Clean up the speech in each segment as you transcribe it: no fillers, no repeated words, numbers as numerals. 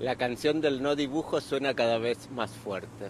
La canción del no dibujo suena cada vez más fuerte.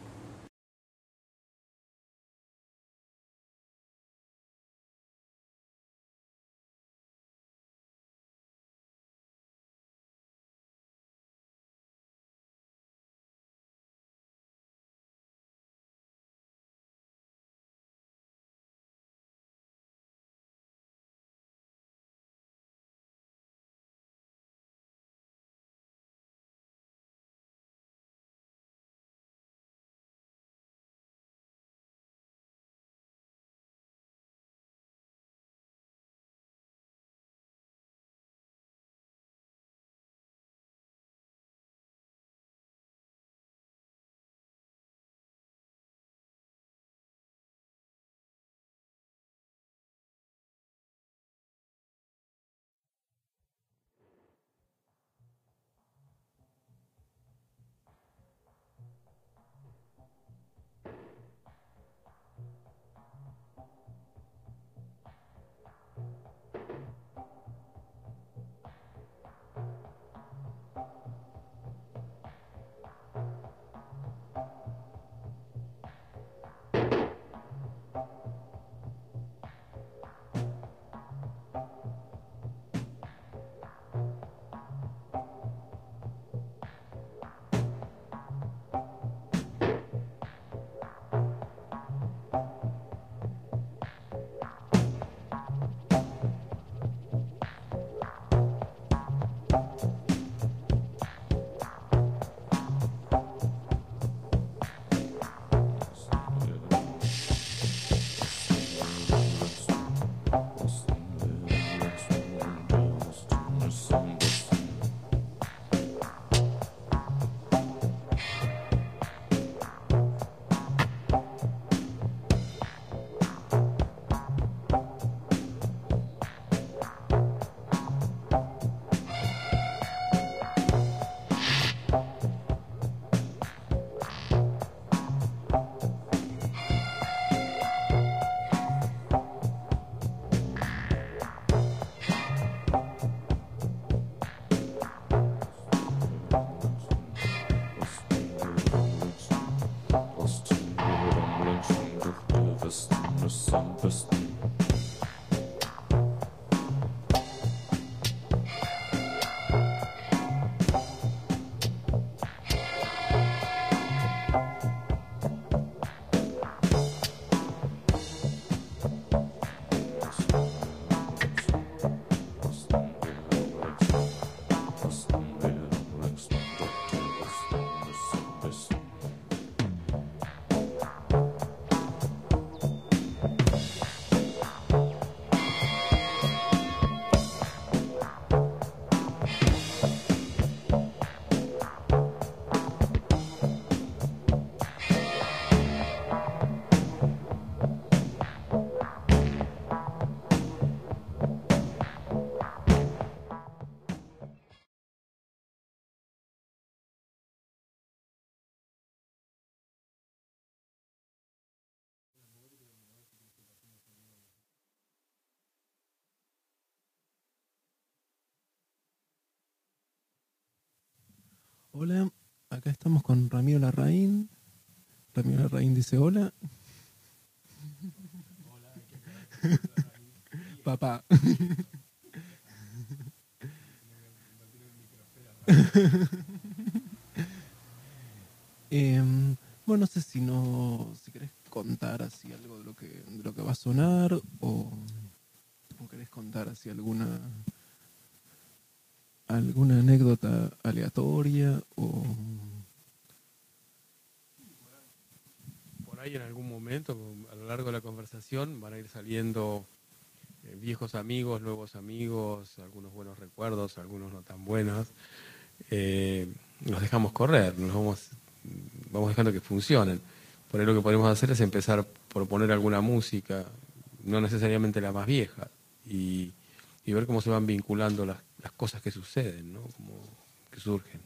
Hola, acá estamos con Ramiro Larraín. Ramiro Larraín dice hola. Papá. Bueno, no sé si querés contar así algo de lo que va a sonar o querés contar así alguna anécdota aleatoria o Por ahí en algún momento, a lo largo de la conversación, van a ir saliendo viejos amigos, nuevos amigos, algunos buenos recuerdos, algunos no tan buenos. Los dejamos correr, vamos dejando que funcionen. Por ahí lo que podemos hacer es empezar por poner alguna música, no necesariamente la más vieja, y ver cómo se van vinculando las cosas que suceden, ¿no? Como que surgen.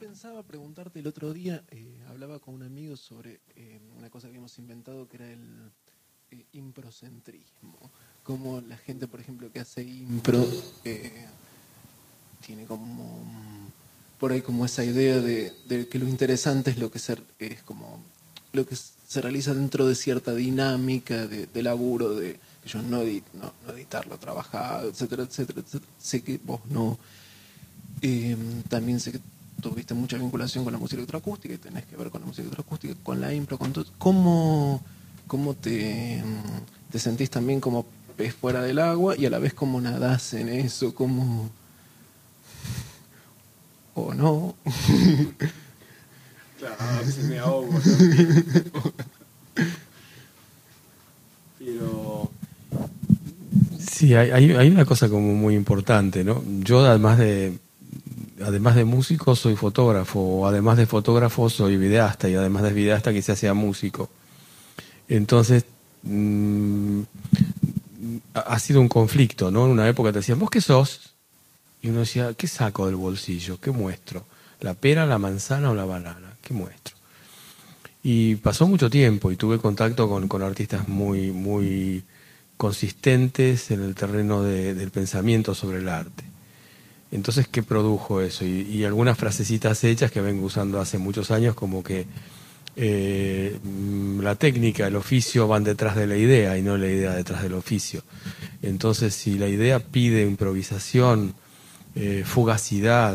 pensaba preguntarte el otro día, hablaba con un amigo sobre una cosa que hemos inventado que era el improcentrismo. Como la gente, por ejemplo, que hace impro, tiene como por ahí como esa idea de que lo interesante es lo que es como lo que se realiza dentro de cierta dinámica de laburo, de que yo no editarlo, trabajar, etcétera, etcétera, etcétera. Sé que vos no. También sé que tuviste mucha vinculación con la música electroacústica y tenés que ver con la música electroacústica, con la impro, con todo. ¿Cómo te sentís también como pez fuera del agua y a la vez cómo nadás en eso? ¿Cómo? ¿O no? Claro, se me ahogo. Pero sí, hay una cosa como muy importante, ¿no? Yo además de músico soy fotógrafo, o además de fotógrafo soy videasta, y además de videasta quizás sea músico. Entonces ha sido un conflicto, ¿no? En una época te decían, ¿vos qué sos? Y uno decía, ¿qué saco del bolsillo? ¿Qué muestro? ¿La pera, la manzana o la banana? ¿Qué muestro? Y pasó mucho tiempo y tuve contacto con artistas muy, muy consistentes en el terreno del pensamiento sobre el arte. Entonces, ¿qué produjo eso? Y algunas frasecitas hechas que vengo usando hace muchos años, como que la técnica, el oficio van detrás de la idea y no la idea detrás del oficio. Entonces, si la idea pide improvisación, fugacidad,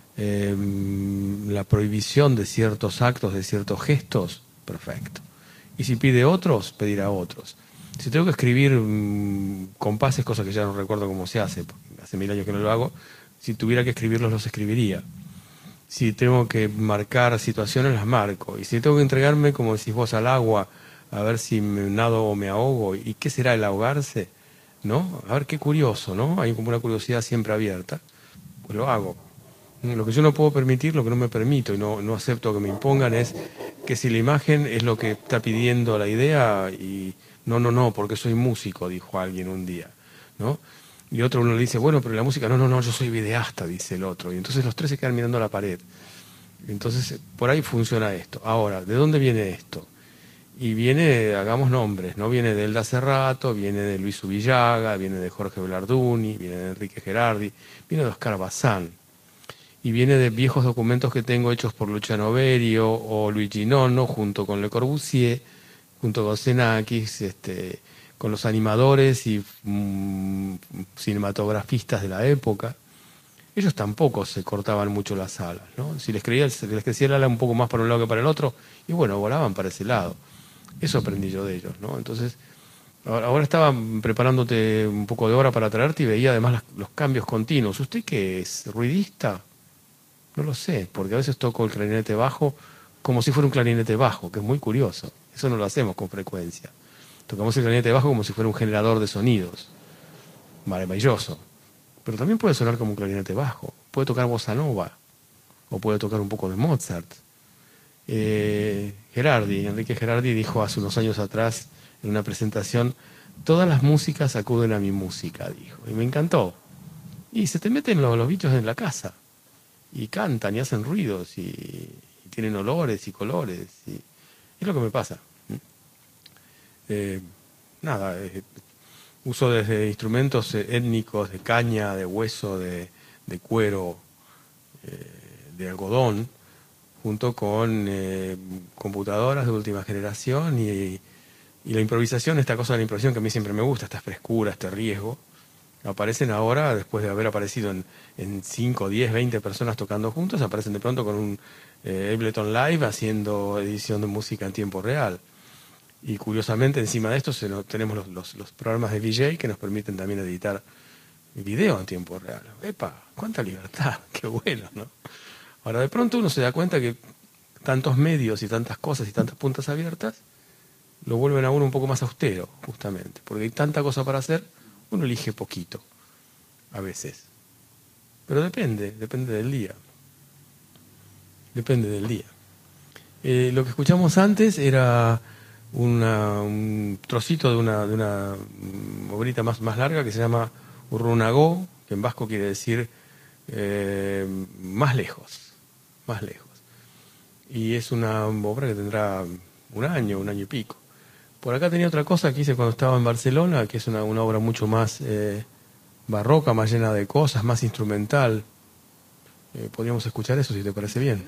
la prohibición de ciertos actos, de ciertos gestos, perfecto. Y si pide otros, pedirá otros. Si tengo que escribir compases, cosas que ya no recuerdo cómo se hace, porque hace 1000 años que no lo hago, si tuviera que escribirlos, los escribiría. Si tengo que marcar situaciones, las marco. Y si tengo que entregarme, como decís vos, al agua, a ver si me nado o me ahogo, ¿y qué será el ahogarse? ¿No? A ver, qué curioso, ¿no? Hay como una curiosidad siempre abierta. Pues lo hago. Lo que yo no puedo permitir, lo que no me permito y no acepto que me impongan es que si la imagen es lo que está pidiendo la idea, y no, porque soy músico, dijo alguien un día, ¿no? Y otro uno le dice, bueno, pero la música, no, yo soy videasta, dice el otro. Y entonces los tres se quedan mirando a la pared. Entonces, por ahí funciona esto. Ahora, ¿de dónde viene esto? Y viene, hagamos nombres, ¿no? Viene de Elda Cerrato, viene de Luis Ubillaga, viene de Jorge Belarduni, viene de Enrique Gerardi, viene de Oscar Bazán. Y viene de viejos documentos que tengo hechos por Luciano Berio o Luigi Nono, junto con Le Corbusier, junto con Xenakis, con los animadores y cinematografistas de la época. Ellos tampoco se cortaban mucho las alas, ¿no? Si les crecía el ala un poco más para un lado que para el otro, y bueno, volaban para ese lado. Eso aprendí yo de ellos, ¿no? Entonces, ahora estaba preparándote un poco de hora para traerte y veía además los cambios continuos. ¿Usted qué es? ¿Ruidista? No lo sé, porque a veces toco el clarinete bajo como si fuera un clarinete bajo, que es muy curioso. Eso no lo hacemos con frecuencia. Tocamos el clarinete bajo como si fuera un generador de sonidos. Maravilloso. Pero también puede sonar como un clarinete bajo. Puede tocar bossa nova. O puede tocar un poco de Mozart. Enrique Gerardi dijo hace unos años atrás en una presentación, todas las músicas acuden a mi música, dijo. Y me encantó. Y se te meten los bichos en la casa. Y cantan y hacen ruidos y tienen olores y colores. Y es lo que me pasa. Uso desde instrumentos étnicos de caña, de hueso, de cuero, de algodón, junto con computadoras de última generación y la improvisación, esta cosa de la improvisación que a mí siempre me gusta, esta frescura, este riesgo, aparecen ahora, después de haber aparecido en 5, 10, 20 personas tocando juntos, aparecen de pronto con un Ableton Live haciendo edición de música en tiempo real. Y curiosamente encima de esto tenemos los programas de VJ que nos permiten también editar video en tiempo real. ¡Epa! ¡Cuánta libertad! ¡Qué bueno!, ¿no? Ahora de pronto uno se da cuenta que tantos medios y tantas cosas y tantas puntas abiertas lo vuelven a uno un poco más austero, justamente. Porque hay tanta cosa para hacer, uno elige poquito, a veces. Pero depende del día. Depende del día. Lo que escuchamos antes era un trocito de una obrita más larga que se llama Urrunago, que en vasco quiere decir más lejos. más lejos. Y es una obra que tendrá un año y pico. Por acá tenía otra cosa que hice cuando estaba en Barcelona, que es una obra mucho más barroca, más llena de cosas, más instrumental. Podríamos escuchar eso si te parece bien.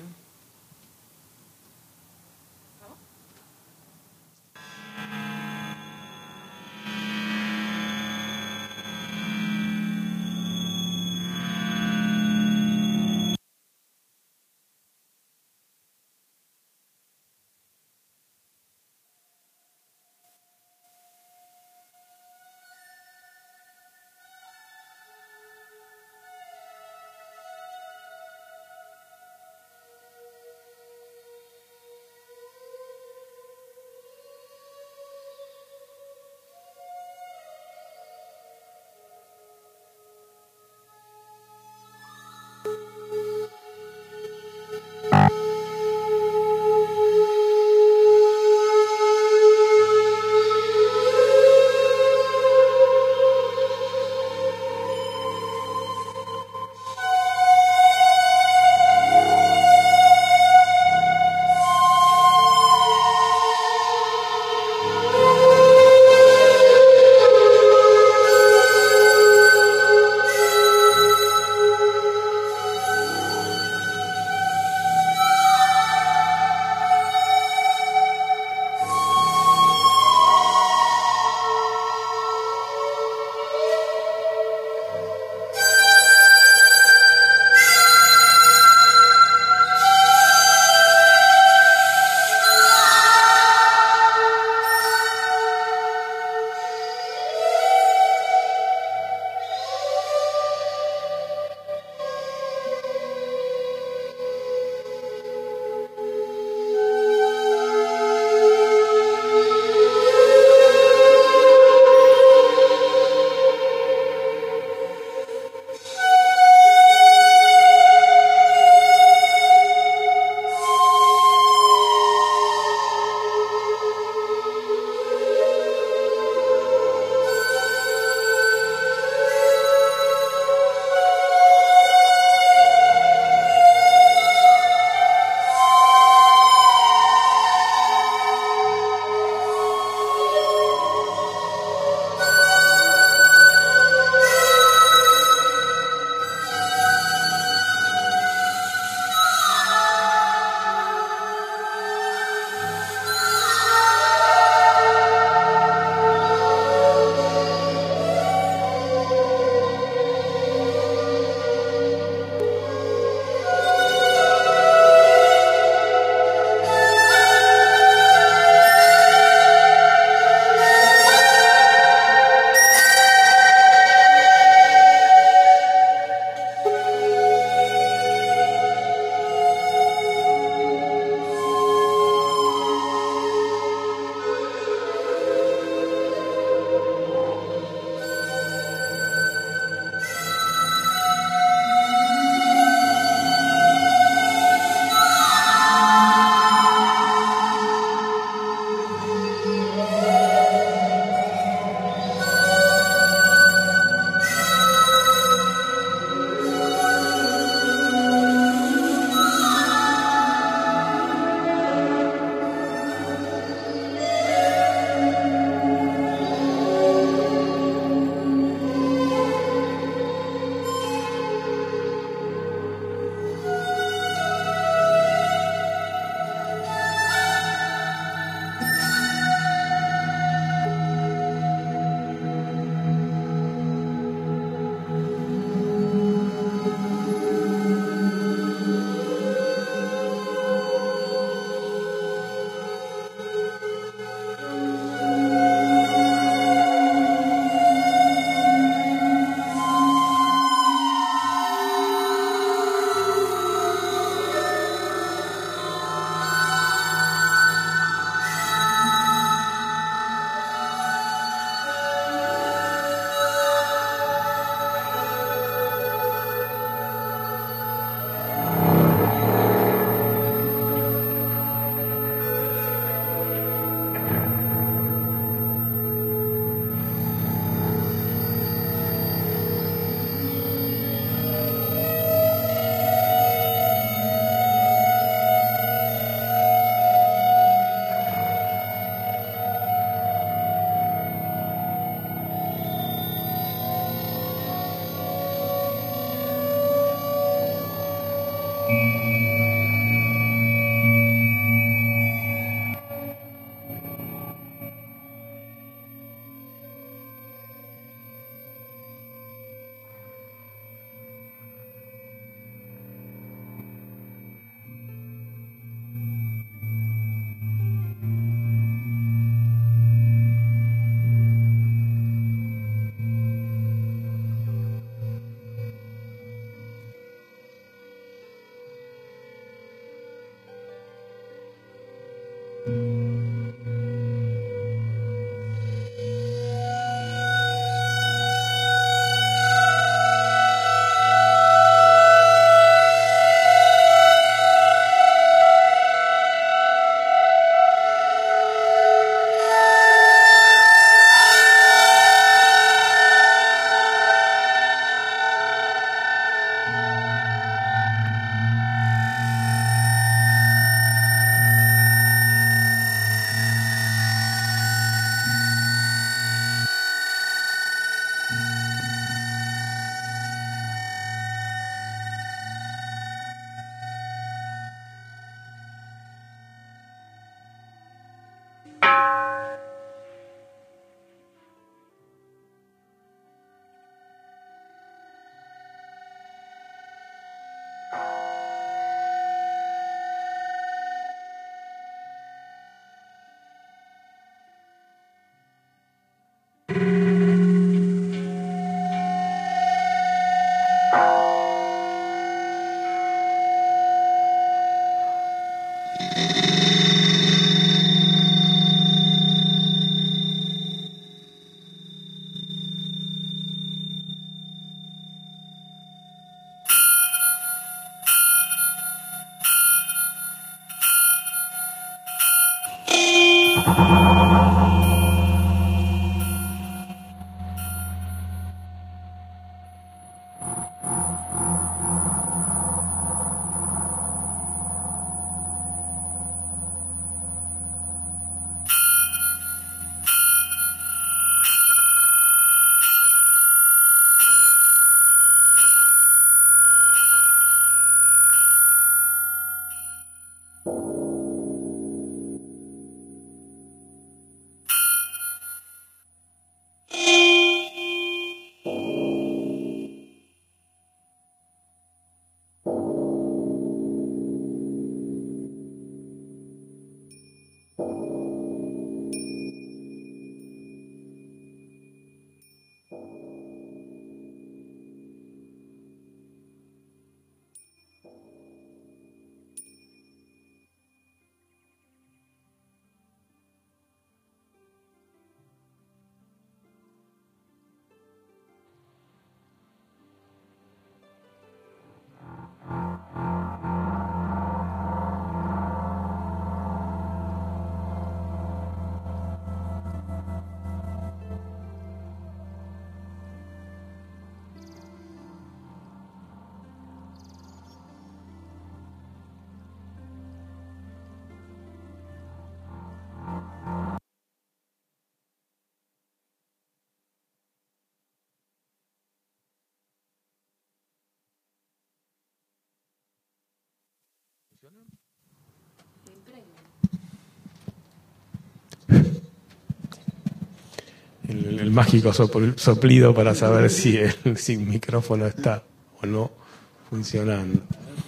El mágico soplido para saber si el micrófono está o no funcionando.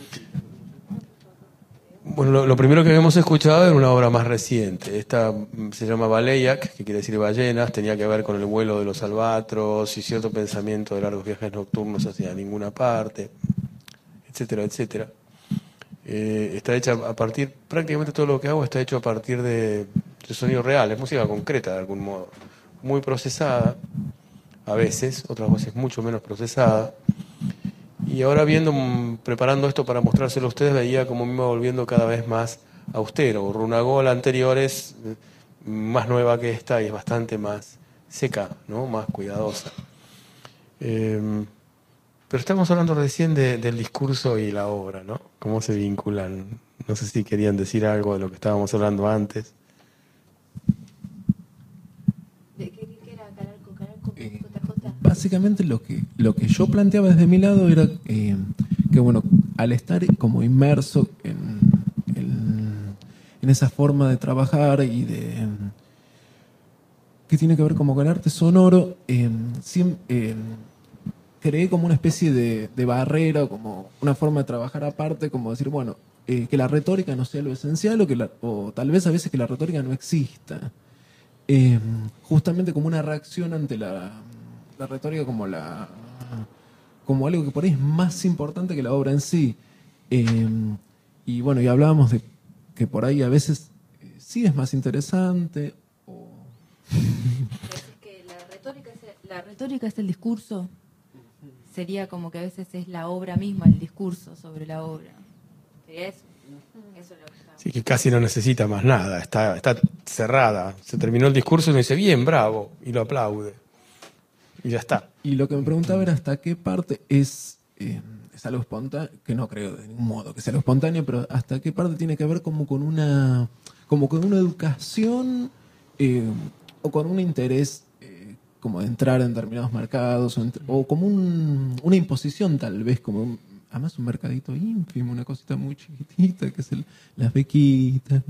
Bueno, lo primero que habíamos escuchado era una obra más reciente. Esta se llama Baleiak, que quiere decir ballenas, tenía que ver con el vuelo de los albatros y cierto pensamiento de largos viajes nocturnos hacia ninguna parte, etcétera, etcétera. Está hecha a partir, prácticamente todo lo que hago está hecho a partir de sonidos reales, música concreta de algún modo, muy procesada, a veces, otras veces mucho menos procesada. Y ahora preparando esto para mostrárselo a ustedes, veía como me iba volviendo cada vez más austero. Runagol anterior es más nueva que esta y es bastante más seca, ¿no? Más cuidadosa. Pero estamos hablando recién del discurso y la obra, ¿no? Cómo se vinculan. No sé si querían decir algo de lo que estábamos hablando antes. Básicamente lo que yo planteaba desde mi lado era que bueno, al estar como inmerso en esa forma de trabajar y que tiene que ver como con el arte sonoro, creé como una especie de barrera, como una forma de trabajar aparte, como decir, bueno, que la retórica no sea lo esencial o tal vez a veces que la retórica no exista. Justamente como una reacción ante la retórica como algo que por ahí es más importante que la obra en sí. Y bueno, y hablábamos de que por ahí a veces sí es más interesante. Que la retórica es el discurso. Sería como que a veces es la obra misma, el discurso sobre la obra. ¿Sería eso? Eso es lo que está. Sí, que casi no necesita más nada, está cerrada. Se terminó el discurso y me dice, bien, bravo, y lo aplaude. Y ya está. Y lo que me preguntaba era hasta qué parte es algo espontáneo, que no creo de ningún modo que sea algo espontáneo, pero hasta qué parte tiene que ver como con una educación o con un interés como de entrar en determinados mercados o como una imposición tal vez, como además un mercadito ínfimo, una cosita muy chiquitita que es las bequitas,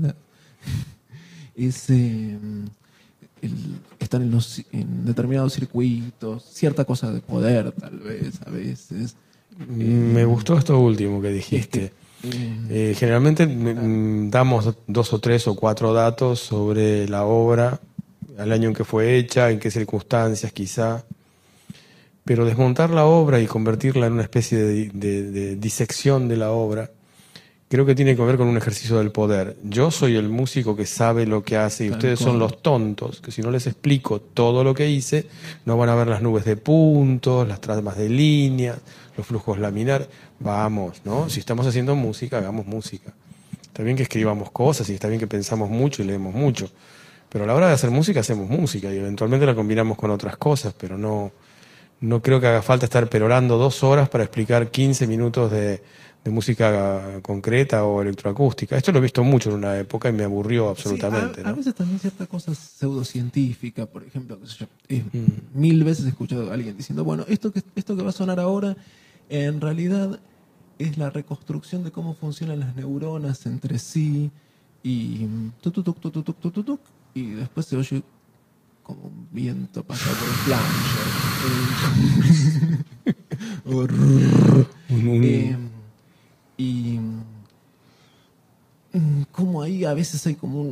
están en determinados circuitos, cierta cosa de poder tal vez a veces. Me gustó esto último que dijiste. Generalmente damos 2 o 3 o 4 datos sobre la obra, al año en que fue hecha, en qué circunstancias quizá, pero desmontar la obra y convertirla en una especie de disección de la obra, creo que tiene que ver con un ejercicio del poder. Yo soy el músico que sabe lo que hace y ustedes son los tontos, que si no les explico todo lo que hice, no van a ver las nubes de puntos, las tramas de líneas, los flujos laminar. Vamos, ¿no? Si estamos haciendo música, hagamos música. Está bien que escribamos cosas y está bien que pensamos mucho y leemos mucho, Pero a la hora de hacer música, hacemos música y eventualmente la combinamos con otras cosas, pero no creo que haga falta estar perorando 2 horas para explicar 15 minutos de música concreta o electroacústica. Esto lo he visto mucho en una época y me aburrió absolutamente. Sí, a ¿no? veces también cierta cosa pseudocientífica, por ejemplo, qué sé yo, 1000 veces he escuchado a alguien diciendo, bueno, esto que va a sonar ahora, en realidad es la reconstrucción de cómo funcionan las neuronas entre sí, y tututuc, tututuc, tututuc, y después se oye como un viento pasado por un flanger. Y como ahí a veces hay como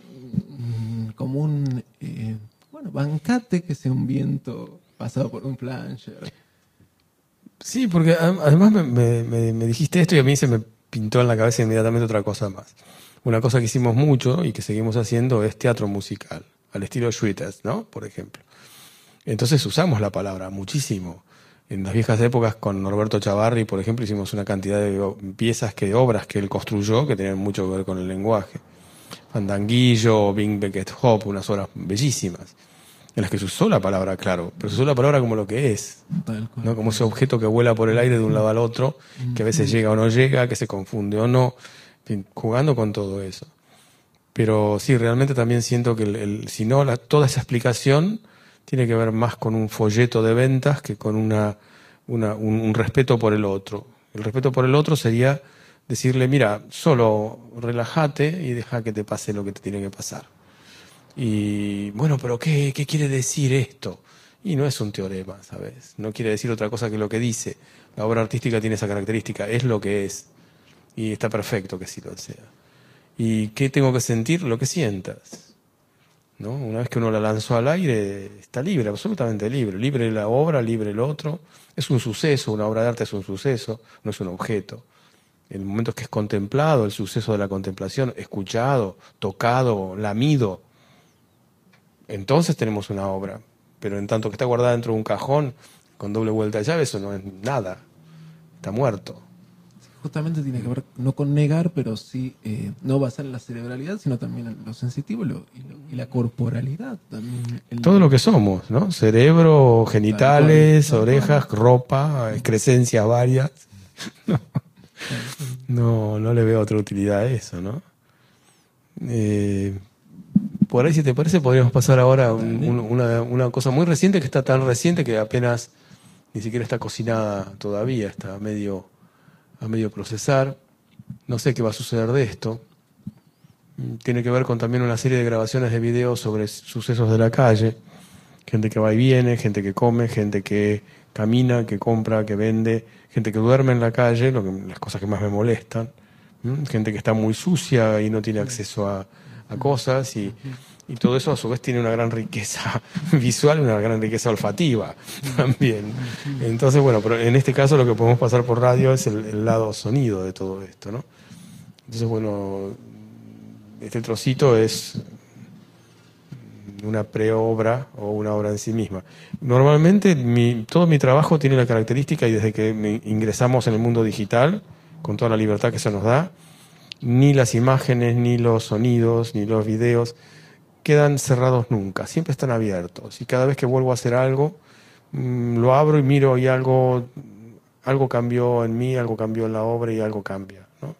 un bancate que sea un viento pasado por un flanger. Sí, porque además me dijiste esto y a mí se me pintó en la cabeza inmediatamente otra cosa más. Una cosa que hicimos mucho y que seguimos haciendo es teatro musical, al estilo Schwitters, ¿no? Por ejemplo. Entonces usamos la palabra muchísimo. En las viejas épocas con Norberto Chavarri, por ejemplo, hicimos una cantidad de obras que él construyó que tenían mucho que ver con el lenguaje. Fandanguillo, Bing Beckett Hop, unas obras bellísimas, en las que se usó la palabra, claro, pero se usó la palabra como lo que es, ¿no? Como ese objeto que vuela por el aire de un lado al otro, que a veces llega o no llega, que se confunde o no, en fin, jugando con todo eso. Pero sí, realmente también siento que si no, toda esa explicación tiene que ver más con un folleto de ventas que con un respeto por el otro. El respeto por el otro sería decirle, mira, solo relájate y deja que te pase lo que te tiene que pasar. Y bueno, pero ¿qué quiere decir esto? Y no es un teorema, ¿sabes? No quiere decir otra cosa que lo que dice. La obra artística tiene esa característica, es lo que es. Y está perfecto que sí lo sea. ¿Y qué tengo que sentir? Lo que sientas, ¿no? Una vez que uno la lanzó al aire, está libre, absolutamente libre. Libre la obra, libre el otro. Es un suceso, una obra de arte es un suceso, no es un objeto. En el momento que es contemplado, el suceso de la contemplación, escuchado, tocado, lamido, entonces tenemos una obra. Pero en tanto que está guardada dentro de un cajón, con doble vuelta de llave, eso no es nada. Está muerto. Justamente tiene que ver no con negar, pero sí no basar en la cerebralidad, sino también en lo sensitivo y la corporalidad también. Todo lo que somos, ¿no? Cerebro, genitales, orejas, ropa, excrescencias varias. No le veo otra utilidad a eso, ¿no? Por ahí, si te parece, podríamos pasar ahora a una cosa muy reciente, que está tan reciente que apenas ni siquiera está cocinada todavía, está a medio procesar. No sé qué va a suceder de esto. Tiene que ver con también una serie de grabaciones de videos sobre sucesos de la calle. Gente que va y viene, gente que come, gente que camina, que compra, que vende, gente que duerme en la calle, las cosas que más me molestan. Gente que está muy sucia y no tiene acceso a cosas y todo eso a su vez tiene una gran riqueza visual y una gran riqueza olfativa también. Entonces, bueno, pero en este caso lo que podemos pasar por radio es el lado sonido de todo esto, ¿no? Entonces, bueno, este trocito es una preobra o una obra en sí misma. Normalmente todo mi trabajo tiene la característica, y desde que ingresamos en el mundo digital, con toda la libertad que se nos da, ni las imágenes, ni los sonidos, ni los videos quedan cerrados nunca, siempre están abiertos. Y cada vez que vuelvo a hacer algo, lo abro y miro y algo cambió en mí, algo cambió en la obra y algo cambia, ¿no?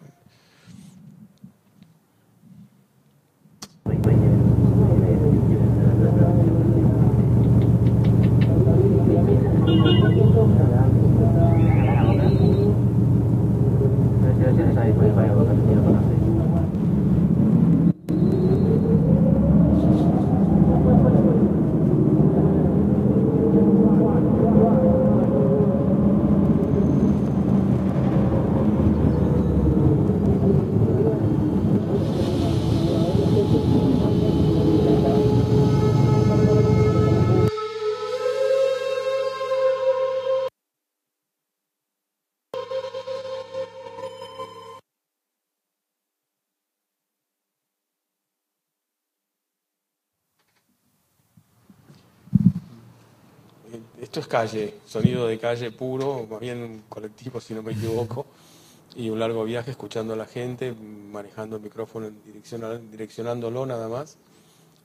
Esto es calle, sonido de calle puro, más bien un colectivo si no me equivoco, y un largo viaje escuchando a la gente, manejando el micrófono, direccionándolo nada más,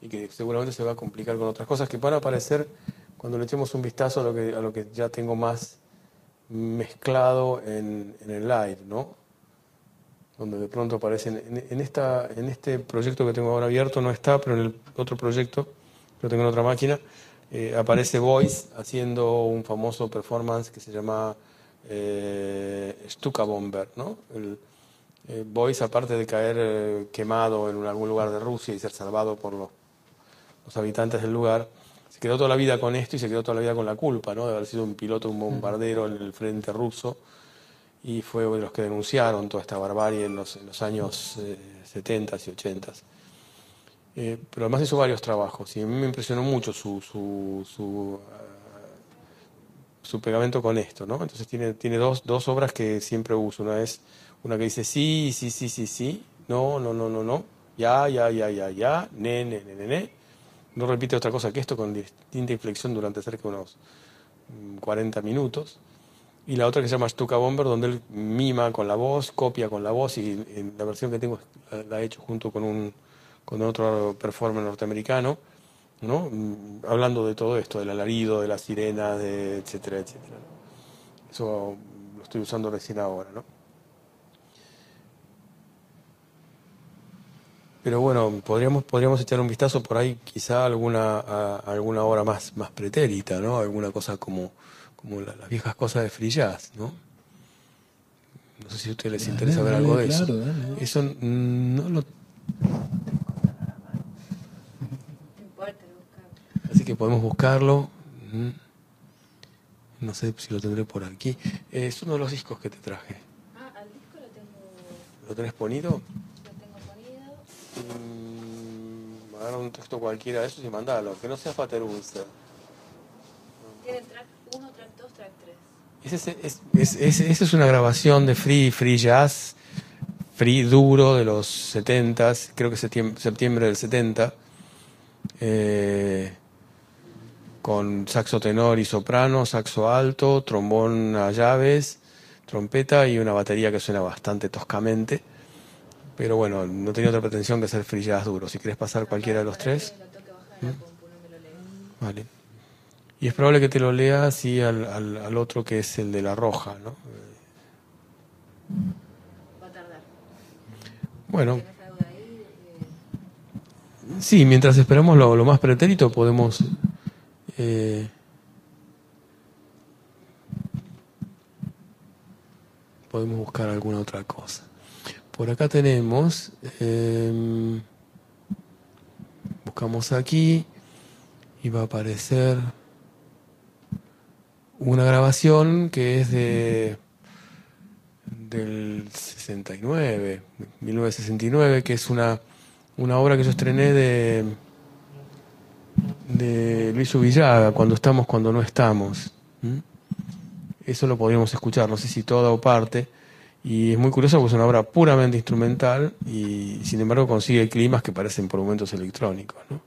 y que seguramente se va a complicar con otras cosas que van a aparecer cuando le echemos un vistazo a lo que ya tengo más mezclado en el live, ¿no? Donde de pronto aparecen, en este proyecto que tengo ahora abierto no está, pero en el otro proyecto, que lo tengo en otra máquina, aparece Voice haciendo un famoso performance que se llama Stuka Bomber, ¿no? Voice, aparte de caer quemado en algún lugar de Rusia y ser salvado por los habitantes del lugar, se quedó toda la vida con esto y se quedó toda la vida con la culpa, ¿no? De haber sido un piloto, un bombardero en el frente ruso, y fue de los que denunciaron toda esta barbarie en los años 70 y 80. Pero además hizo varios trabajos y a mí me impresionó mucho su pegamento con esto, ¿no? Entonces tiene dos obras que siempre uso. Una es una que dice sí, sí, sí, sí, sí, no, no, no, no, no, ya, ya, ya, ya, ya, ne. No repite otra cosa que esto con distinta inflexión durante cerca de unos 40 minutos. Y la otra que se llama Stuka Bomber, donde él mima con la voz, copia con la voz, y en la versión que tengo la he hecho junto con otro performer norteamericano, ¿no? Hablando de todo esto, del alarido, de las sirenas, etcétera, etcétera. Eso lo estoy usando recién ahora, ¿no? Pero bueno, podríamos echar un vistazo por ahí, quizá a alguna obra más pretérita, ¿no? Alguna cosa como las viejas cosas de free jazz, ¿no? No sé si a ustedes les interesa ver algo de eso. Dale. Eso no lo... Así que podemos buscarlo. No sé si lo tendré por aquí. Es uno de los discos que te traje. Al disco lo tengo. ¿Lo tenés ponido? Lo tengo ponido. Agarra un texto cualquiera de esos y mandalo, que no sea Faterunster. Tiene track 1, track 2, track 3. Esa es una grabación de free jazz, free duro de los 70s, creo que septiembre del 70, con saxo tenor y soprano, saxo alto, trombón a llaves, trompeta y una batería que suena bastante toscamente. Pero bueno, no tenía otra pretensión que hacer free jazz duro. Si quieres pasar cualquiera de los tres. Vale. Y es probable que te lo lea así al otro que es el de la roja, ¿no? Va a tardar. Bueno. Sí, mientras esperamos lo más pretérito podemos... podemos buscar alguna otra cosa. Por acá tenemos... buscamos aquí y va a aparecer una grabación que es del 69, 1969, que es una obra que yo estrené de Luis Ubillaga, Cuando estamos, cuando no estamos. Eso lo podríamos escuchar, no sé si toda o parte, y es muy curioso porque es una obra puramente instrumental y sin embargo consigue climas que parecen por momentos electrónicos, ¿no?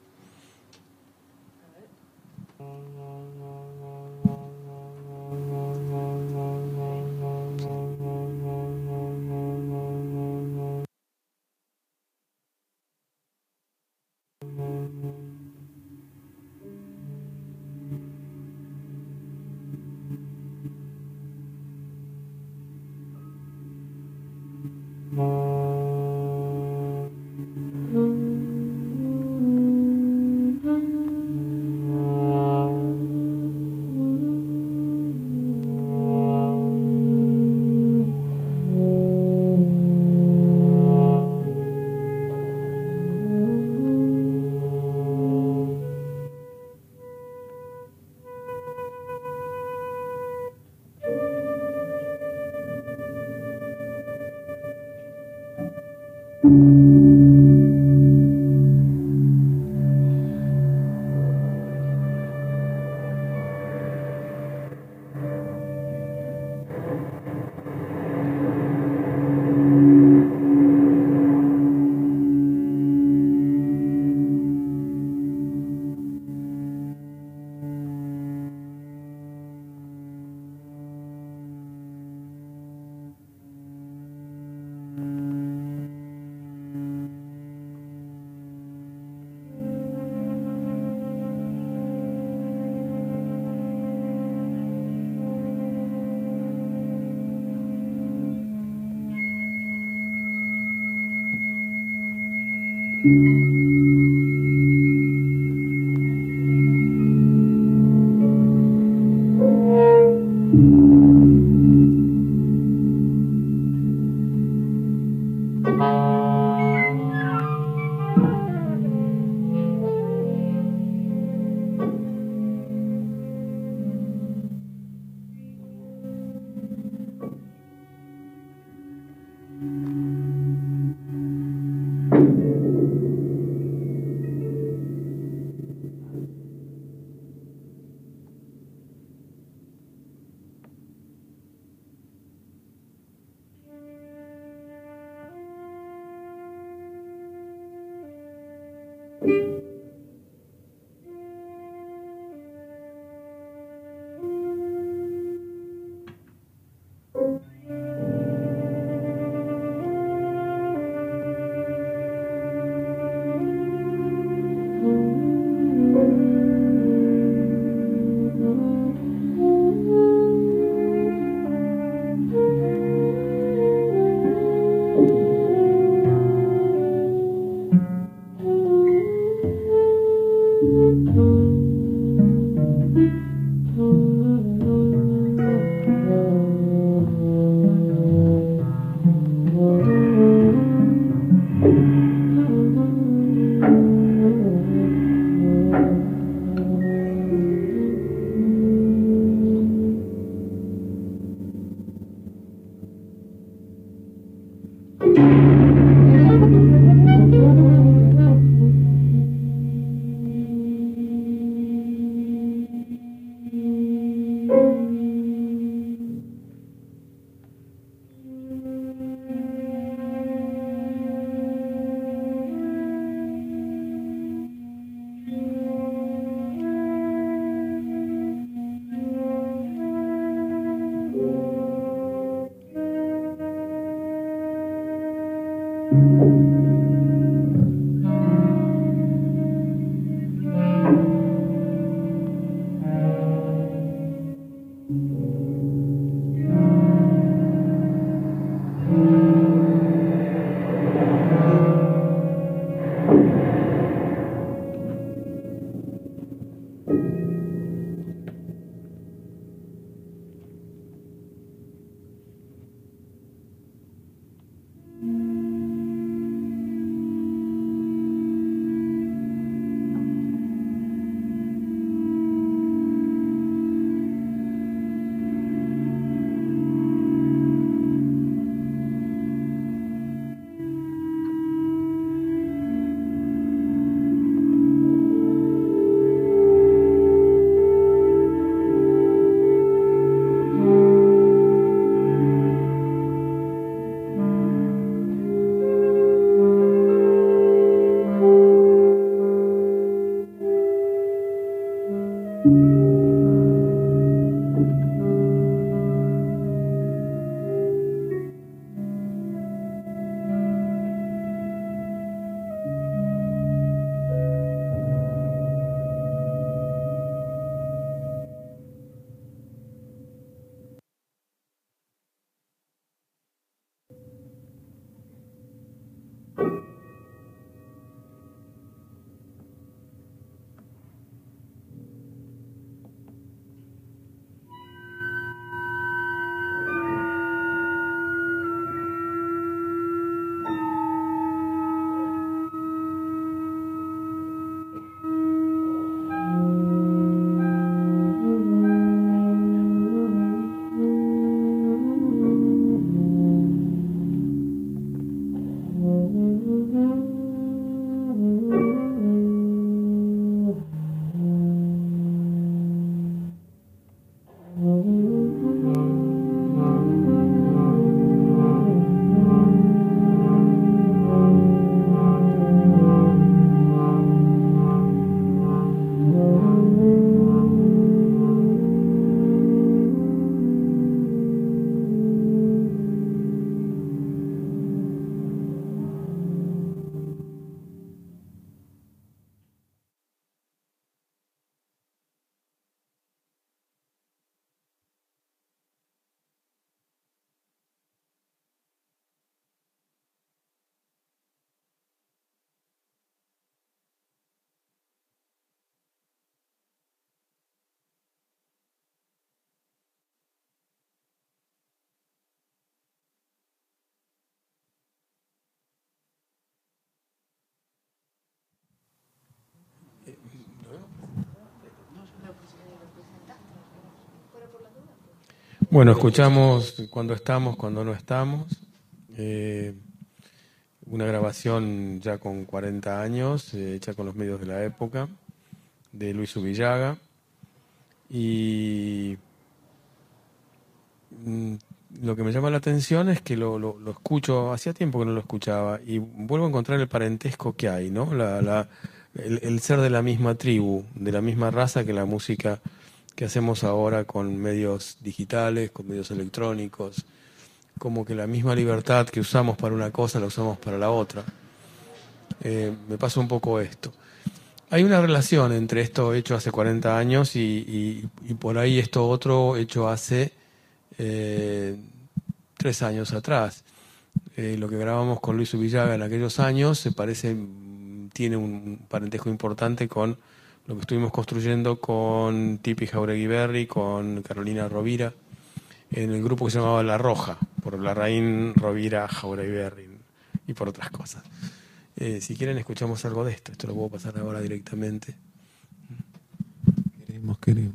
Bueno, escuchamos Cuando estamos, cuando no estamos. Una grabación ya con 40 años, hecha con los medios de la época, de Luis Ubillaga. Y lo que me llama la atención es que lo escucho, hacía tiempo que no lo escuchaba, y vuelvo a encontrar el parentesco que hay, ¿no? El ser de la misma tribu, de la misma raza que la música que hacemos ahora con medios digitales, con medios electrónicos, como que la misma libertad que usamos para una cosa la usamos para la otra. Me pasa un poco esto. Hay una relación entre esto hecho hace 40 años y por ahí esto otro hecho hace 3 años atrás. Lo que grabamos con Luis Ubillaga en aquellos años tiene un parentesco importante con lo que estuvimos construyendo con Tipi Jauregui Berri, con Carolina Rovira, en el grupo que se llamaba La Roja, por Larraín, Rovira, Jauregui Berri y por otras cosas. Si quieren escuchamos algo de esto. Esto lo puedo pasar ahora directamente. Queremos.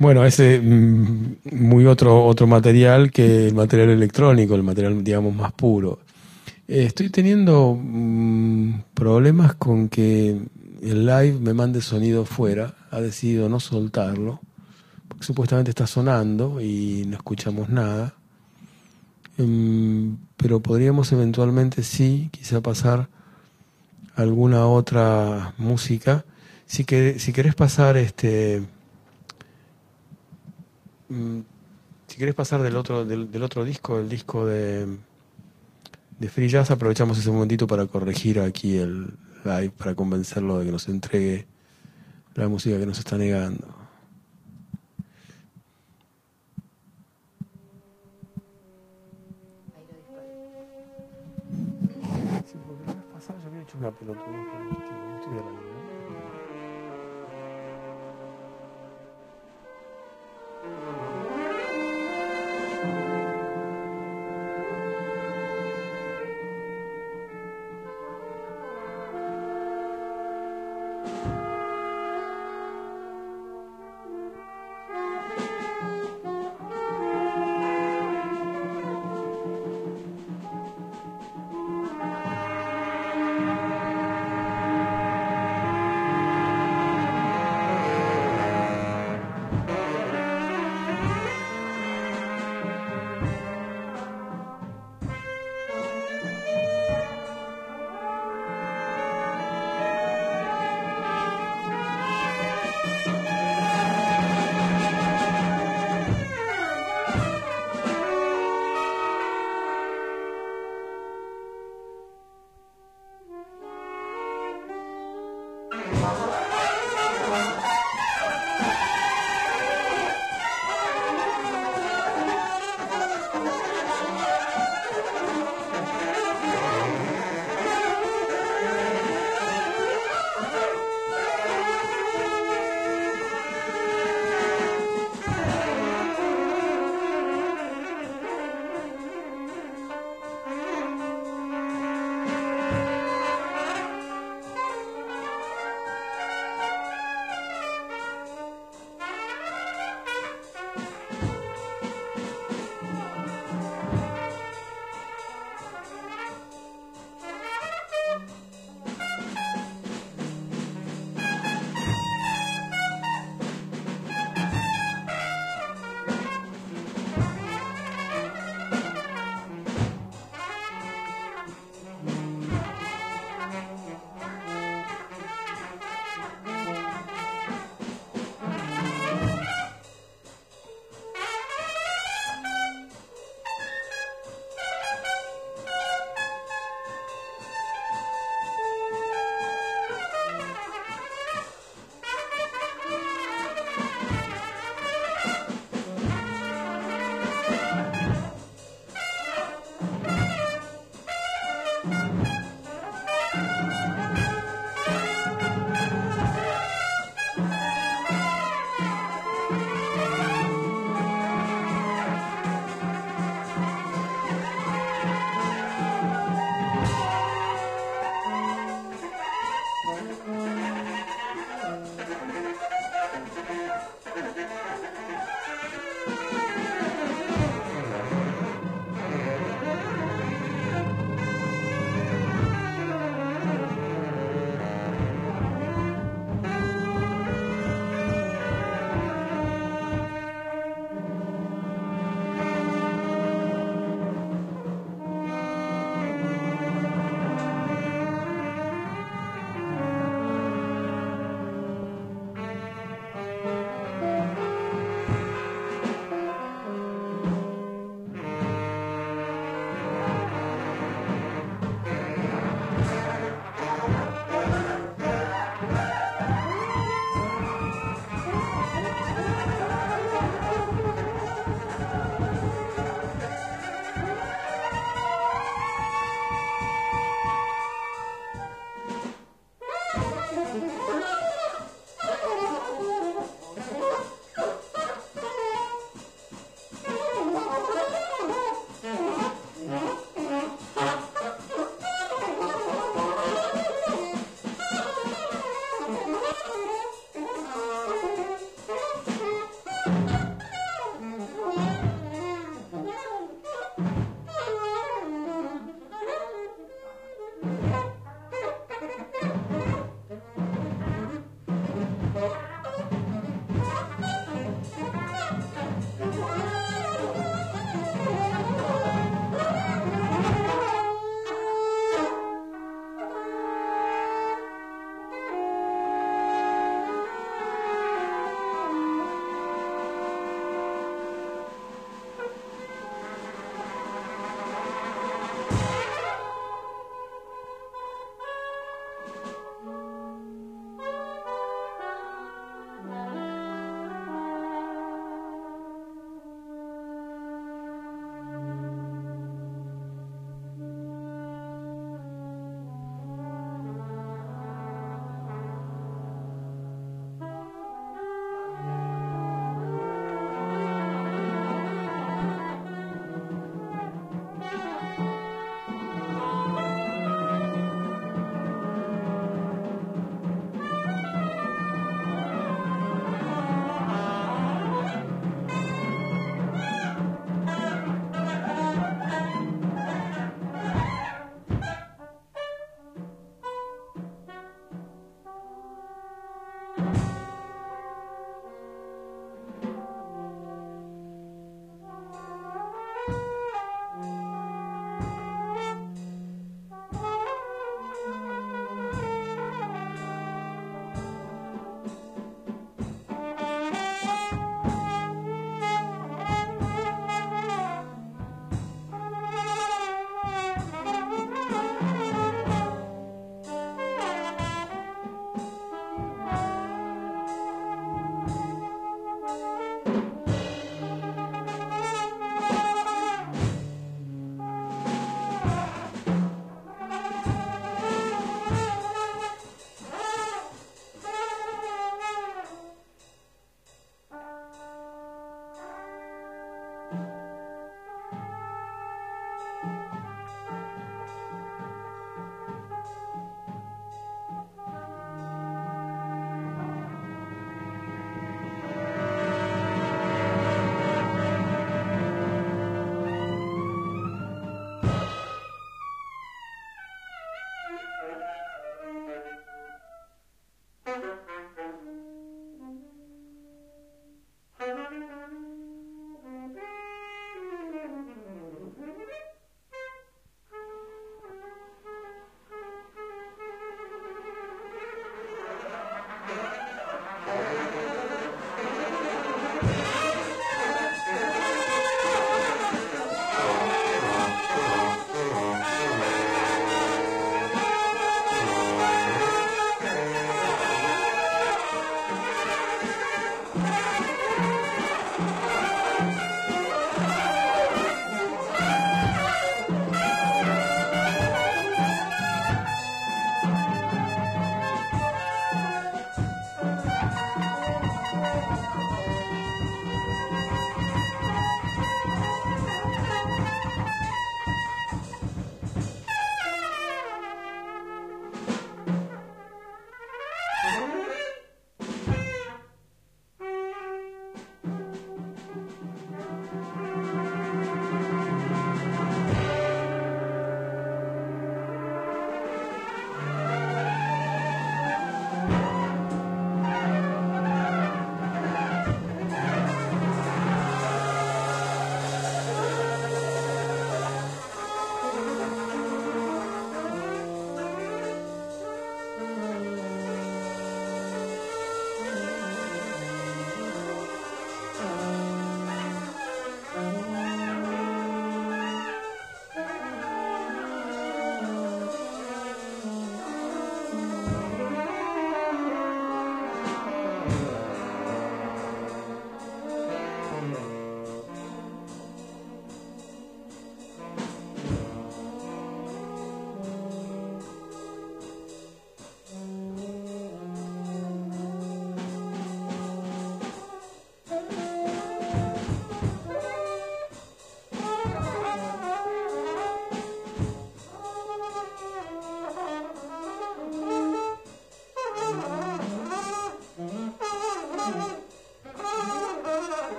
Bueno, ese muy otro material que el material electrónico, el material, digamos, más puro. Estoy teniendo problemas con que el live me mande sonido fuera. Ha decidido no soltarlo, porque supuestamente está sonando y no escuchamos nada. Pero podríamos eventualmente sí, quizá pasar alguna otra música. Si querés pasar si querés pasar del otro disco, el disco de Free Jazz, aprovechamos ese momentito para corregir aquí el live, para convencerlo de que nos entregue la música que nos está negando. Sí, porque la vez pasada yo había hecho una pelotudez con estoy de la vida.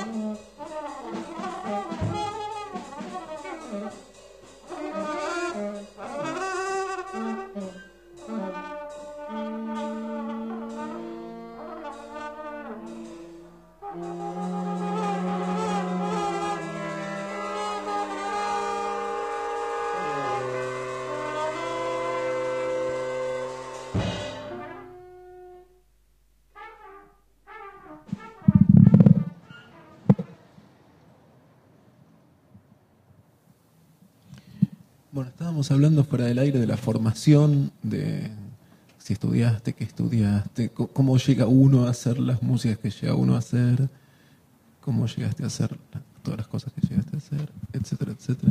Bueno, estábamos hablando fuera del aire de la formación, de si estudiaste, qué estudiaste, cómo llega uno a hacer las músicas que llega uno a hacer, cómo llegaste a hacer todas las cosas que llegaste a hacer, etcétera, etcétera.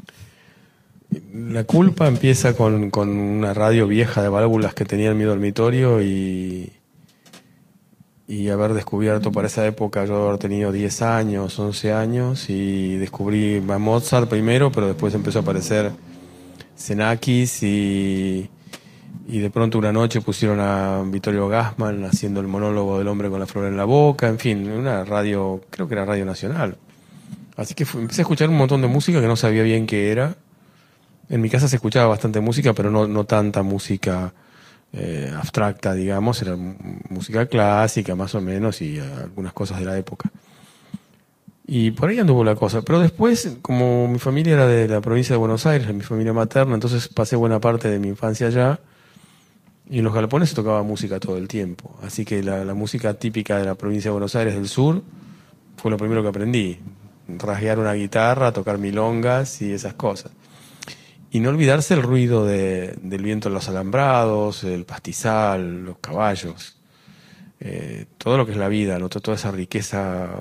La culpa empieza con una radio vieja de válvulas que tenía en mi dormitorio y haber descubierto para esa época, yo haber tenido 10 años, 11 años, y descubrí a Mozart primero, pero después empezó a aparecer Xenakis y de pronto una noche pusieron a Vittorio Gassman haciendo el monólogo del hombre con la flor en la boca, en fin, una radio, creo que era Radio Nacional. Así que empecé a escuchar un montón de música que no sabía bien qué era. En mi casa se escuchaba bastante música, pero no tanta música abstracta, digamos, era música clásica más o menos y algunas cosas de la época. Y por ahí anduvo la cosa. Pero después, como mi familia era de la provincia de Buenos Aires, mi familia materna, entonces pasé buena parte de mi infancia allá. Y en los galopones se tocaba música todo el tiempo. Así que la música típica de la provincia de Buenos Aires del sur fue lo primero que aprendí. Rasguear una guitarra, tocar milongas y esas cosas. Y no olvidarse el ruido del viento en los alambrados, el pastizal, los caballos. Todo lo que es la vida, ¿no? Toda esa riqueza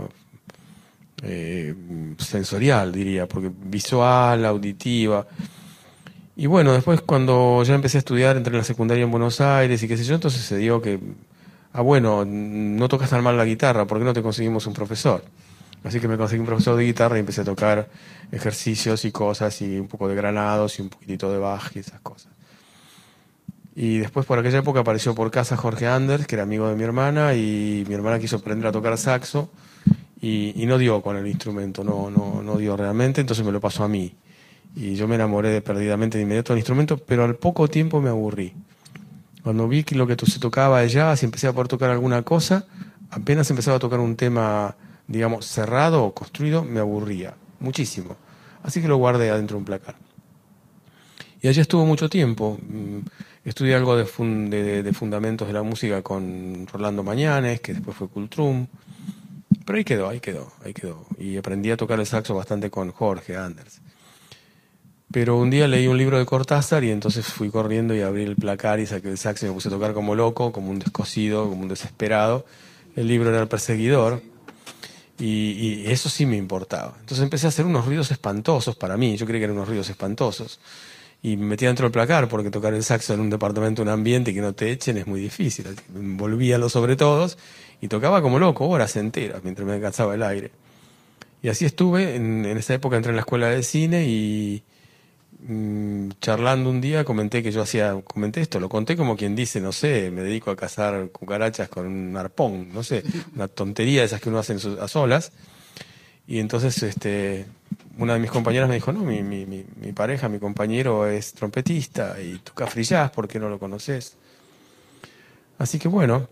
sensorial, diría, porque visual, auditiva. Y bueno, después cuando ya empecé a estudiar, entré en la secundaria en Buenos Aires y qué sé yo, entonces se dio que, bueno, no tocas tan mal la guitarra, ¿por qué no te conseguimos un profesor? Así que me conseguí un profesor de guitarra y empecé a tocar ejercicios y cosas y un poco de granados y un poquitito de Bach y esas cosas. Y después por aquella época apareció por casa Jorge Anders, que era amigo de mi hermana, y mi hermana quiso aprender a tocar saxo y no dio con el instrumento, no dio realmente, entonces me lo pasó a mí. Y yo me enamoré perdidamente de inmediato del instrumento, pero al poco tiempo me aburrí. Cuando vi que lo que se tocaba de jazz y empecé a poder tocar alguna cosa, apenas empezaba a tocar un tema, digamos, cerrado o construido, me aburría muchísimo. Así que lo guardé adentro de un placar. Y allí estuvo mucho tiempo. Estudié algo de fundamentos de la música con Rolando Mañanes, que después fue Kultrum. Pero ahí quedó. Y aprendí a tocar el saxo bastante con Jorge Anders. Pero un día leí un libro de Cortázar y entonces fui corriendo y abrí el placar y saqué el saxo y me puse a tocar como loco, como un descosido, como un desesperado. El libro era El Perseguidor y eso sí me importaba. Entonces empecé a hacer unos ruidos espantosos para mí, yo creía que eran unos ruidos espantosos. Y me metí dentro del placar porque tocar el saxo en un departamento, un ambiente que no te echen es muy difícil. Así que me envolvía a los sobretodos y tocaba como loco horas enteras mientras me alcanzaba el aire. Y así estuve, en esa época entré en la escuela de cine y charlando un día comenté esto, lo conté como quien dice, no sé, me dedico a cazar cucarachas con un arpón, no sé, una tontería de esas que uno hace a solas. Y entonces una de mis compañeras me dijo, no, mi pareja, mi compañero es trompetista y toca free jazz, ¿por qué no lo conoces? Así que bueno,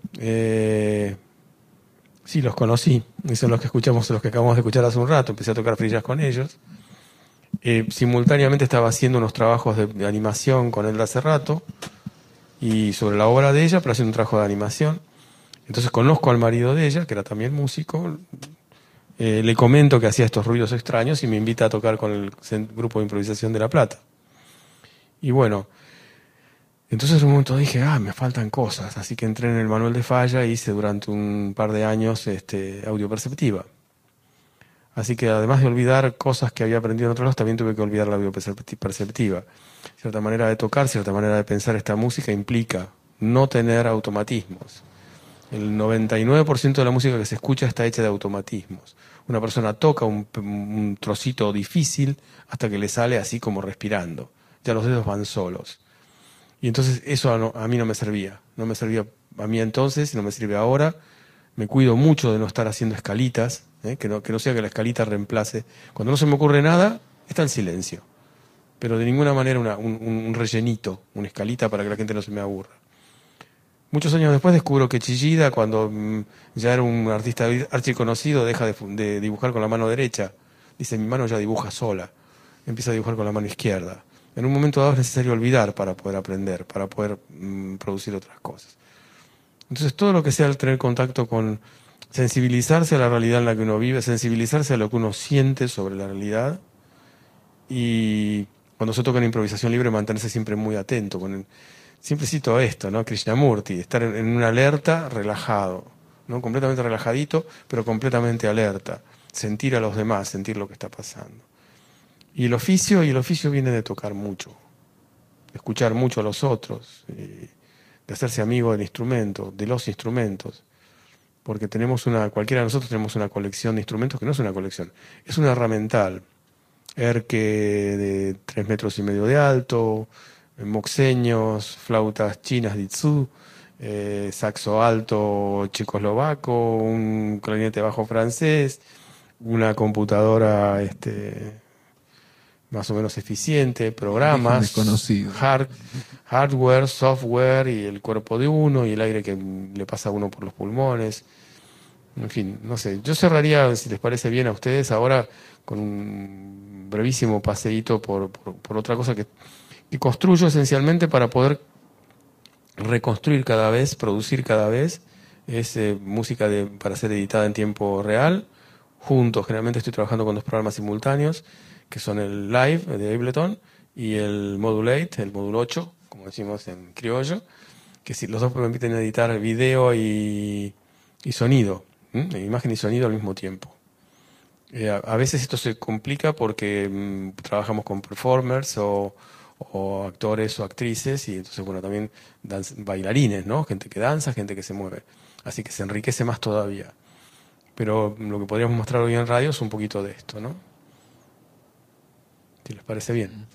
sí, los conocí, y son los que acabamos de escuchar hace un rato, empecé a tocar free jazz con ellos. Simultáneamente estaba haciendo unos trabajos de animación con él hace rato y sobre la obra de ella, pero haciendo un trabajo de animación. Entonces conozco al marido de ella, que era también músico, le comento que hacía estos ruidos extraños y me invita a tocar con el grupo de improvisación de La Plata. Y bueno, entonces en un momento dije, me faltan cosas, así que entré en el manual de Falla e hice durante un par de años audioperceptiva. Así que además de olvidar cosas que había aprendido en otros lados, también tuve que olvidar la audioperceptiva. Cierta manera de tocar, cierta manera de pensar esta música implica no tener automatismos. El 99% de la música que se escucha está hecha de automatismos. Una persona toca un trocito difícil hasta que le sale así como respirando. Ya los dedos van solos. Y entonces eso a mí no me servía. No me servía a mí entonces, no me sirve ahora. Me cuido mucho de no estar haciendo escalitas, que no sea que la escalita reemplace. Cuando no se me ocurre nada, está el silencio. Pero de ninguna manera un rellenito, una escalita para que la gente no se me aburra. Muchos años después descubro que Chillida, cuando ya era un artista archiconocido, deja de dibujar con la mano derecha. Dice, mi mano ya dibuja sola. Empieza a dibujar con la mano izquierda. En un momento dado es necesario olvidar para poder aprender, para poder producir otras cosas. Entonces todo lo que sea el tener contacto con sensibilizarse a la realidad en la que uno vive, sensibilizarse a lo que uno siente sobre la realidad, y cuando se toca en improvisación libre mantenerse siempre muy atento. Siempre cito esto, ¿no? Krishnamurti, estar en una alerta, relajado, ¿no? Completamente relajadito, pero completamente alerta. Sentir a los demás, sentir lo que está pasando. Y el oficio viene de tocar mucho, de escuchar mucho a los otros, de hacerse amigo del instrumento, de los instrumentos. Porque cualquiera de nosotros tenemos una colección de instrumentos que no es una colección, es una herramental. Erque de 3,5 metros de alto, moxeños, flautas chinas Ditsu, saxo alto checoslovaco, un clarinete bajo francés, una computadora más o menos eficiente, programas, hardware, software y el cuerpo de uno y el aire que le pasa a uno por los pulmones. En fin, no sé. Yo cerraría, si les parece bien a ustedes, ahora con un brevísimo paseíto por otra cosa que construyo esencialmente para poder reconstruir cada vez, producir cada vez. Es música para ser editada en tiempo real. Juntos, generalmente estoy trabajando con 2 programas simultáneos, que son el Live de Ableton y el Modulate, el módulo 8, como decimos en criollo, que los dos permiten editar video y sonido, imagen y sonido al mismo tiempo. A veces esto se complica porque trabajamos con performers o actores o actrices, y entonces, bueno, también bailarines, ¿no? Gente que danza, gente que se mueve. Así que se enriquece más todavía. Pero lo que podríamos mostrar hoy en radio es un poquito de esto, ¿no? Si les parece bien.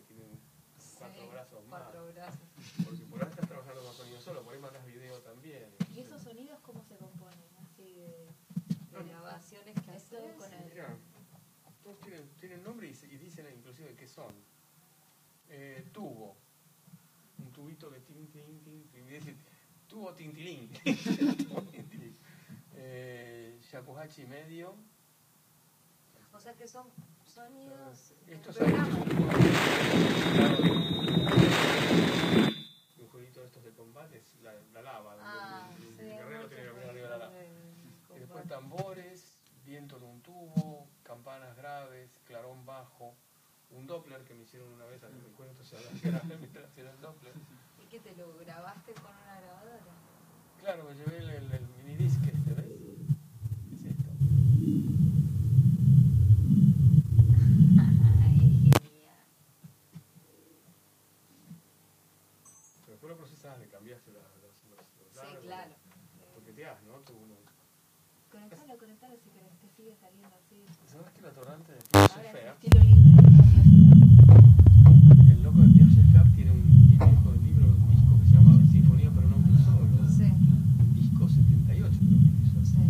que tienen 4 brazos más. 4 brazos. Porque por ahí estás trabajando con sonido solo, por ahí mandas video también. ¿Y esos sonidos cómo se componen? Así de grabaciones que haces con el... Mirá, todos tienen nombre y dicen inclusive qué son. Tubo. Un tubito que tin, tin, tin, tin. Dice, tubo tintilín. Tubo tintilín. Shakuhachi medio. O sea que son sonidos... Estos un jueguito de estos de combate, la lava. El guerrero tiene que caminar arriba de la lava. Y después tambores, viento en un tubo, campanas graves, clarón bajo, un Doppler que me hicieron una vez, me cuento, se grabé mientras hacía el Doppler. ¿Y que te lo grabaste con una grabadora? Claro, me llevé el minidisc este, ¿ves? Es esto. Pero después lo procesás, le cambiaste los Sí, claro. toqueteás, ¿no? Conectalo si querés, que sigue saliendo así. ¿Sabes que el atorrante de Ahora Pierre es Schaeffer, estilo libre, el loco de Pierre Schaeffer tiene un libro, un disco que se llama Sinfonía para un hombre solo? Sí. Un disco 78 creo que hizo. Sí.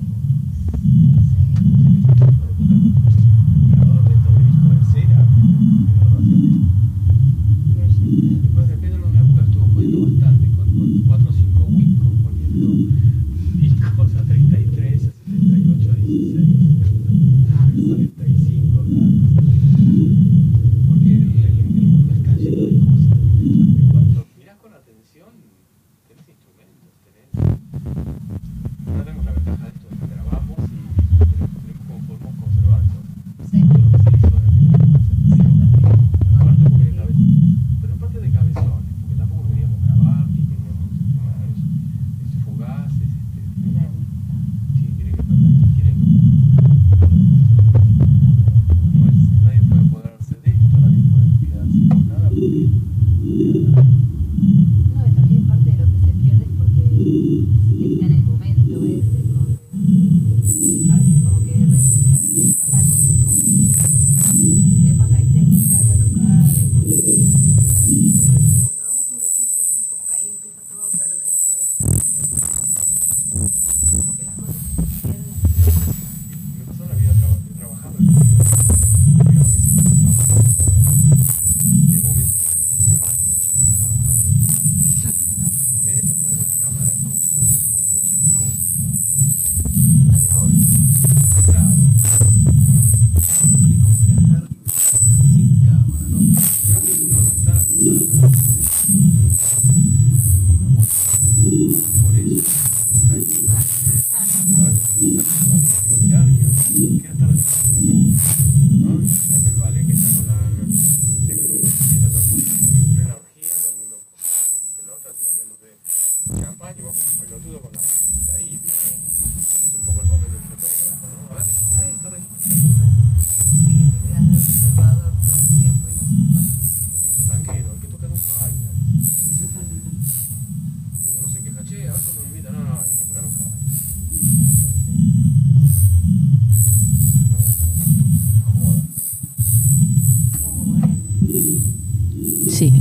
Grabador de estos de disco de cera. Después de Pedro en una época estuvo jodiendo bastante con 4 o 5 Wincos poniendo discos a 33, a 78, a 16, a 45, ¿verdad? Porque el mundo está lleno de cosas. En cuanto mirás con atención, tenés instrumentos, ahora tenemos la ventaja de esto, de que grabamos y tenemos como podemos conservarlo. Sí. Todo lo que se hizo en la pero en parte de cabezones, porque tampoco queríamos grabar ni queríamos es fugaces, sí, tiene que quieren nadie puede apoderarse de esto, nadie puede quedarse con nada porque No, y también parte de lo que se pierde es porque está en el momento, ¿ves? A veces como que realizar la cosa es como que te pasa, ¿viste? Escucharte a tocar y de repente, bueno, damos un registro, entonces como que ahí empieza todo a perderse, como que las cosas se pierden. me pasó la vida trabajando en el video, porque mis hijos trabajando todo y hay momentos que la gente dice, no, ver esto atrás de la cámara es como ponerle un golpe a la cosa, ¿no? Claro. Es como viajar sin cámara, ¿no? No estar atento a la por eso a veces quiero mirar, quiero estar desnudo, ¿no? Imagínate el ballet que está con la camiseta, todo el mundo en plena orgía, todo el mundo con pelotas y bailando de champán y vos con un pelotudo con la musiquita ahí, ¿viste? Es un poco el papel del fotógrafo, ¿no? A ver, ahí está registrado. Sí, que te quedas de observador todo el tiempo y no se pasa. El dicho tanguero, el que toca nunca baila. Uno se queja, che, a ver cuando me invitan, no, el que toca nunca baila. No joda, ¿no? Muy bueno. Sí.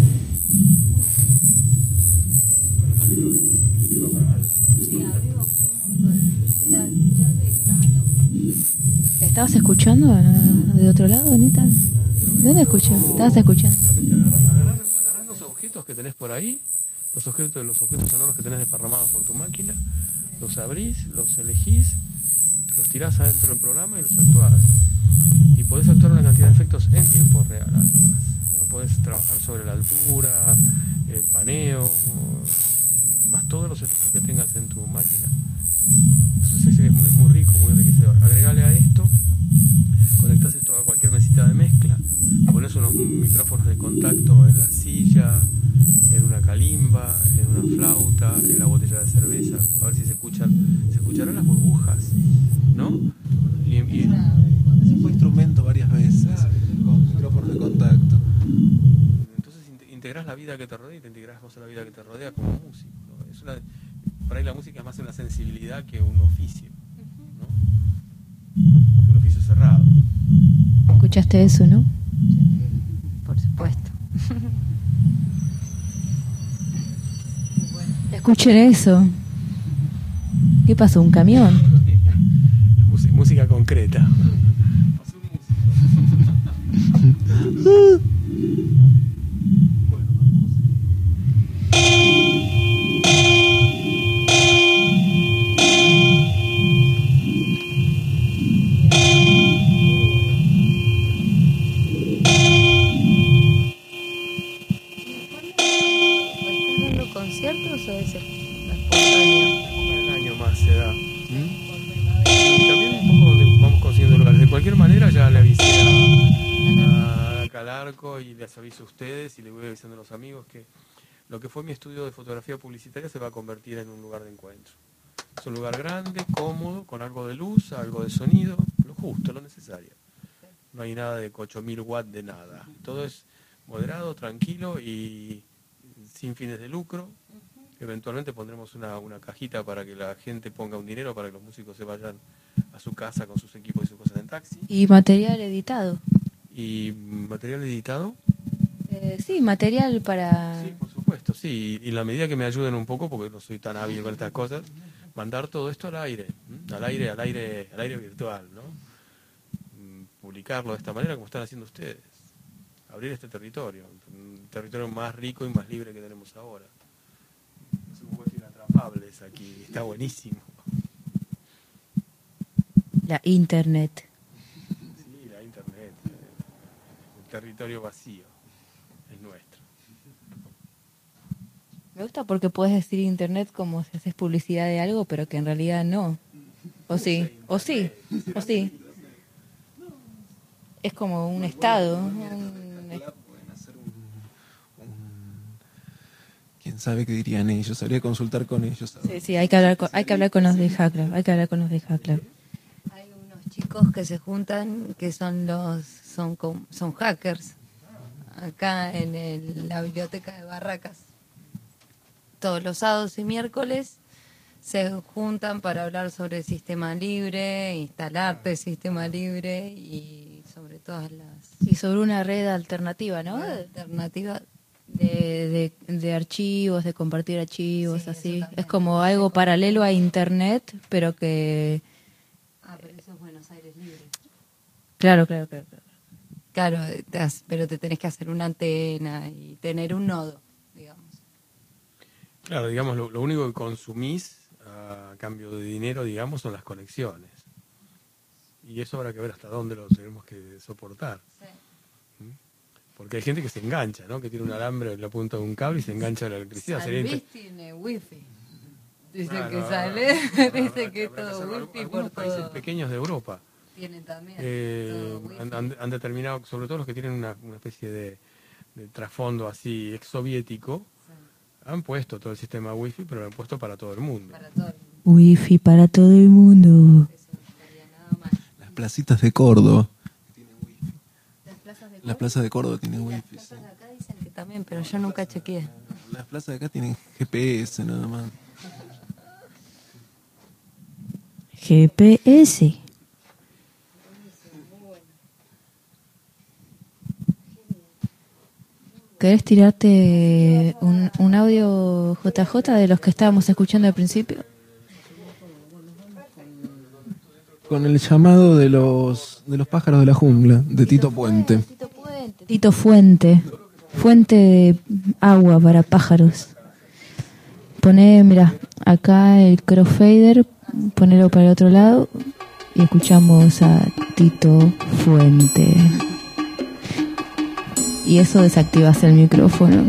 Bueno, me alegro de que sirva para algo. Sí, a mí me gustó un montón. Estaba escuchando y dije, no, lo vi. ¿Estabas escuchando de otro lado, Anita? ¿Dónde escuchó? ¿Estabas escuchando? Agarrás los objetos que tenés por ahí, los objetos sonoros que tenés desparramados por tu máquina, los abrís, los elegís, los tirás adentro del programa y los actuás. Y podés actuar una cantidad de efectos en tiempo real, además. Podés trabajar sobre la altura, el paneo, más todos los efectos que tengas en tu máquina. Eso es muy rico, muy enriquecedor. Agregale a esto, conectás esto a cualquier mesita de mezcla, pones unos micrófonos de contacto en la silla, en una calimba, en una flauta, en la botella de cerveza, a ver si se escucharán las burbujas, ¿no? Se fue instrumento varias veces, con micrófonos de contacto. Entonces integrás la vida que te rodea y te integrás vos a la vida que te rodea como músico, ¿no? Por ahí la música es más una sensibilidad que un oficio, ¿no? Un oficio cerrado. ¿Escuchaste eso, no? Por supuesto. Escuchen eso. ¿Qué pasó? ¿Un camión? Música concreta. ¿Estás dando conciertos o es espontáneo? Un año más se da. Y también un poco donde vamos consiguiendo lugares. De cualquier manera ya le avisé a Calarco y les aviso a ustedes y les voy avisando a los amigos que lo que fue mi estudio de fotografía publicitaria se va a convertir en un lugar de encuentro. Es un lugar grande, cómodo, con algo de luz, algo de sonido, lo justo, lo necesario. No hay nada de 8000 watts de nada. Todo es moderado, tranquilo y sin fines de lucro. Eventualmente pondremos una cajita para que la gente ponga un dinero para que los músicos se vayan a su casa con sus equipos y sus cosas en taxi. ¿Y material editado? ¿Y material editado? Sí, material para... Sí, por supuesto, sí. Y en la medida que me ayuden un poco, porque no soy tan hábil con estas cosas, mandar todo esto al aire virtual, ¿no? Publicarlo de esta manera como están haciendo ustedes. Abrir este territorio, un territorio más rico y más libre que tenemos ahora. Es un juego inatrapables aquí, está buenísimo. La internet. Sí, la internet, el territorio vacío es nuestro. Me gusta porque puedes decir internet como si haces publicidad de algo, pero que en realidad no. O sí, o sí, o sí. Es como un estado. Pueden hacer quién sabe qué dirían ellos. Habría que consultar con ellos. Sí, hay que hablar con los de Hackler. Hay que hablar con los de Hackler. Hay unos chicos que se juntan que son hackers acá en la biblioteca de Barracas. Todos los sábados y miércoles se juntan para hablar sobre el sistema libre, instalarte el sistema libre y sobre todas las Y sobre una red alternativa, ¿no? alternativas. De archivos, de compartir archivos, Sí, así. eso también. Es como algo paralelo a internet, pero que... Pero eso es Buenos Aires libre. Claro. Claro, pero te tenés que hacer una antena y tener un nodo, digamos. Claro, digamos, lo único que consumís a cambio de dinero, digamos, son las conexiones. Y eso habrá que ver hasta dónde lo tenemos que soportar. Sí. Porque hay gente que se engancha, ¿no? Que tiene un alambre en la punta de un cable y se engancha a la electricidad. San Luis tiene wifi. Dice Claro, que sale, dice que es todo wifi por algunos países todo. pequeños de Europa Tiene también todo wifi. han determinado, sobre todo los que tienen una especie de trasfondo así exsoviético, han puesto todo el sistema wifi, pero lo han puesto para todo el mundo. Para todo el mundo. Wifi para todo el mundo. Eso no estaría nada mal. Las placitas de Córdoba. Las plazas de Las plazas de Córdoba tienen Las wifi. sí. plazas de acá dicen que también, pero yo nunca chequeé. Las plazas de acá tienen GPS nada más. GPS. ¿Querés tirarte un audio JJ de los que estábamos escuchando al principio? Con el llamado de los pájaros de la jungla, de Tito Puente. Tito Fuente. Fuente de agua para pájaros. Poné, mira, acá el crossfader, ponelo para el otro lado y escuchamos a Tito Fuente. Y eso desactivas el micrófono.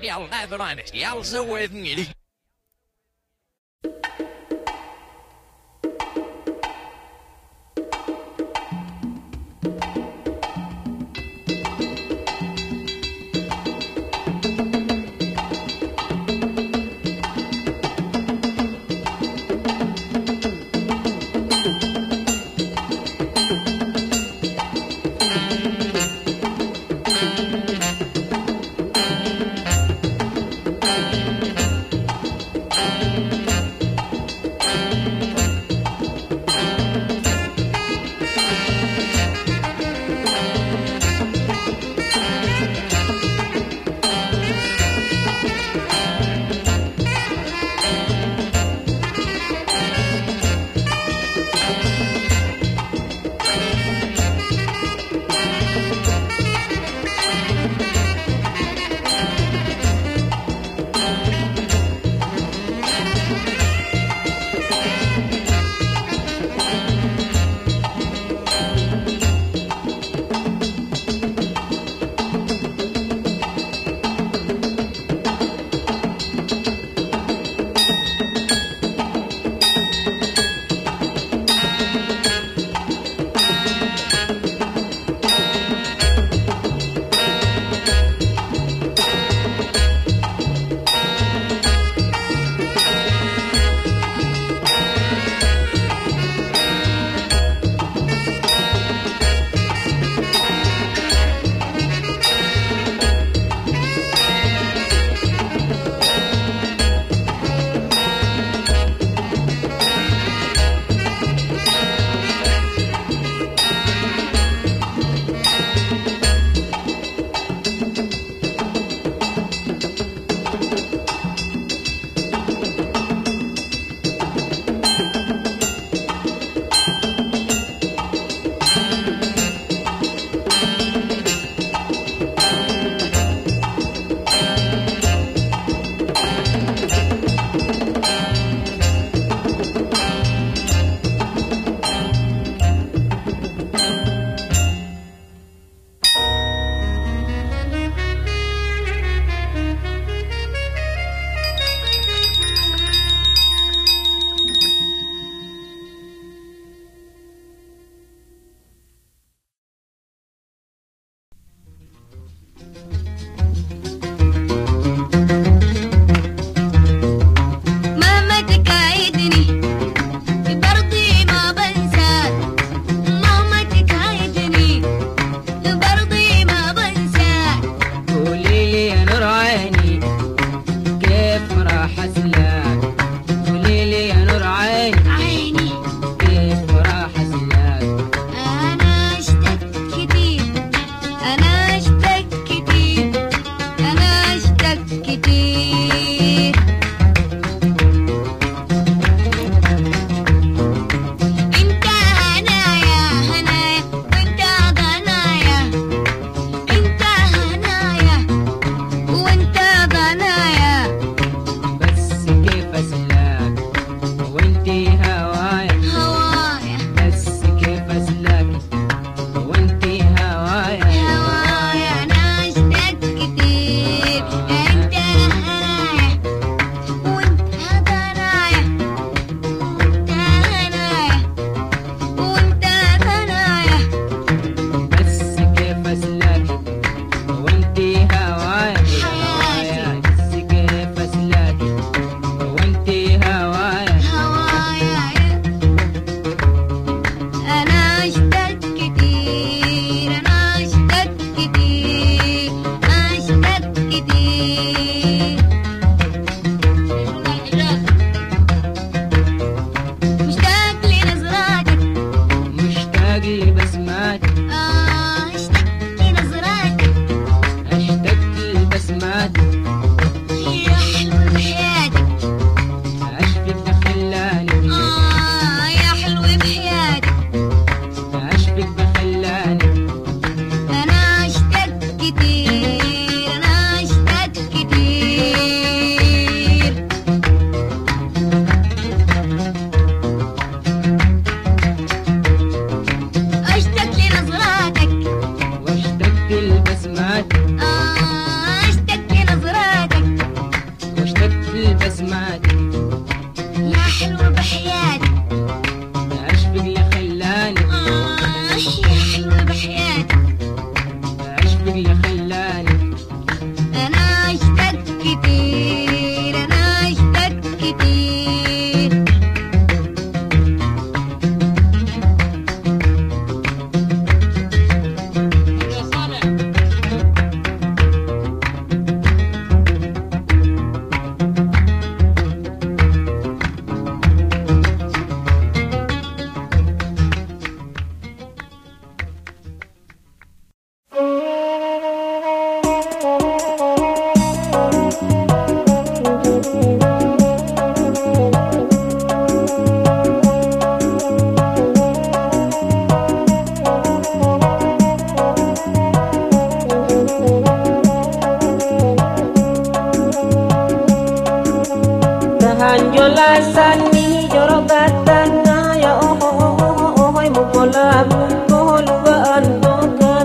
el ladrones i els aguernits. Sani jorokatan ya oh mukola luga antokan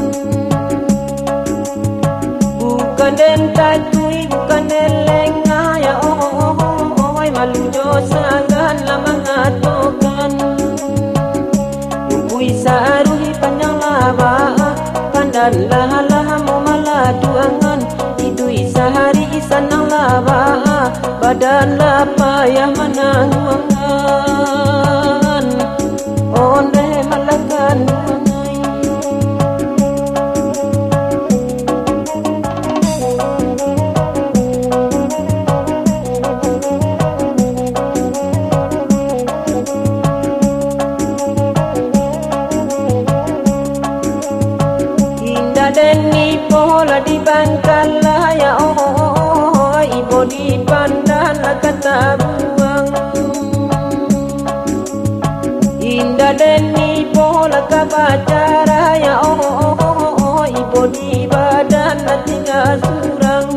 bukan dentai tui bukan lenga ya oh malujo sangan lamang atokan kui saruhi panjang laba pandan lah mau maladu angan idui sehari sanang laba badan lapa yang menangguangan onde malakan indah deni pola di bangkala ya oh ibu di pandan kata buang indah deni pola kabacara ya oh ibu di badan tinggal surang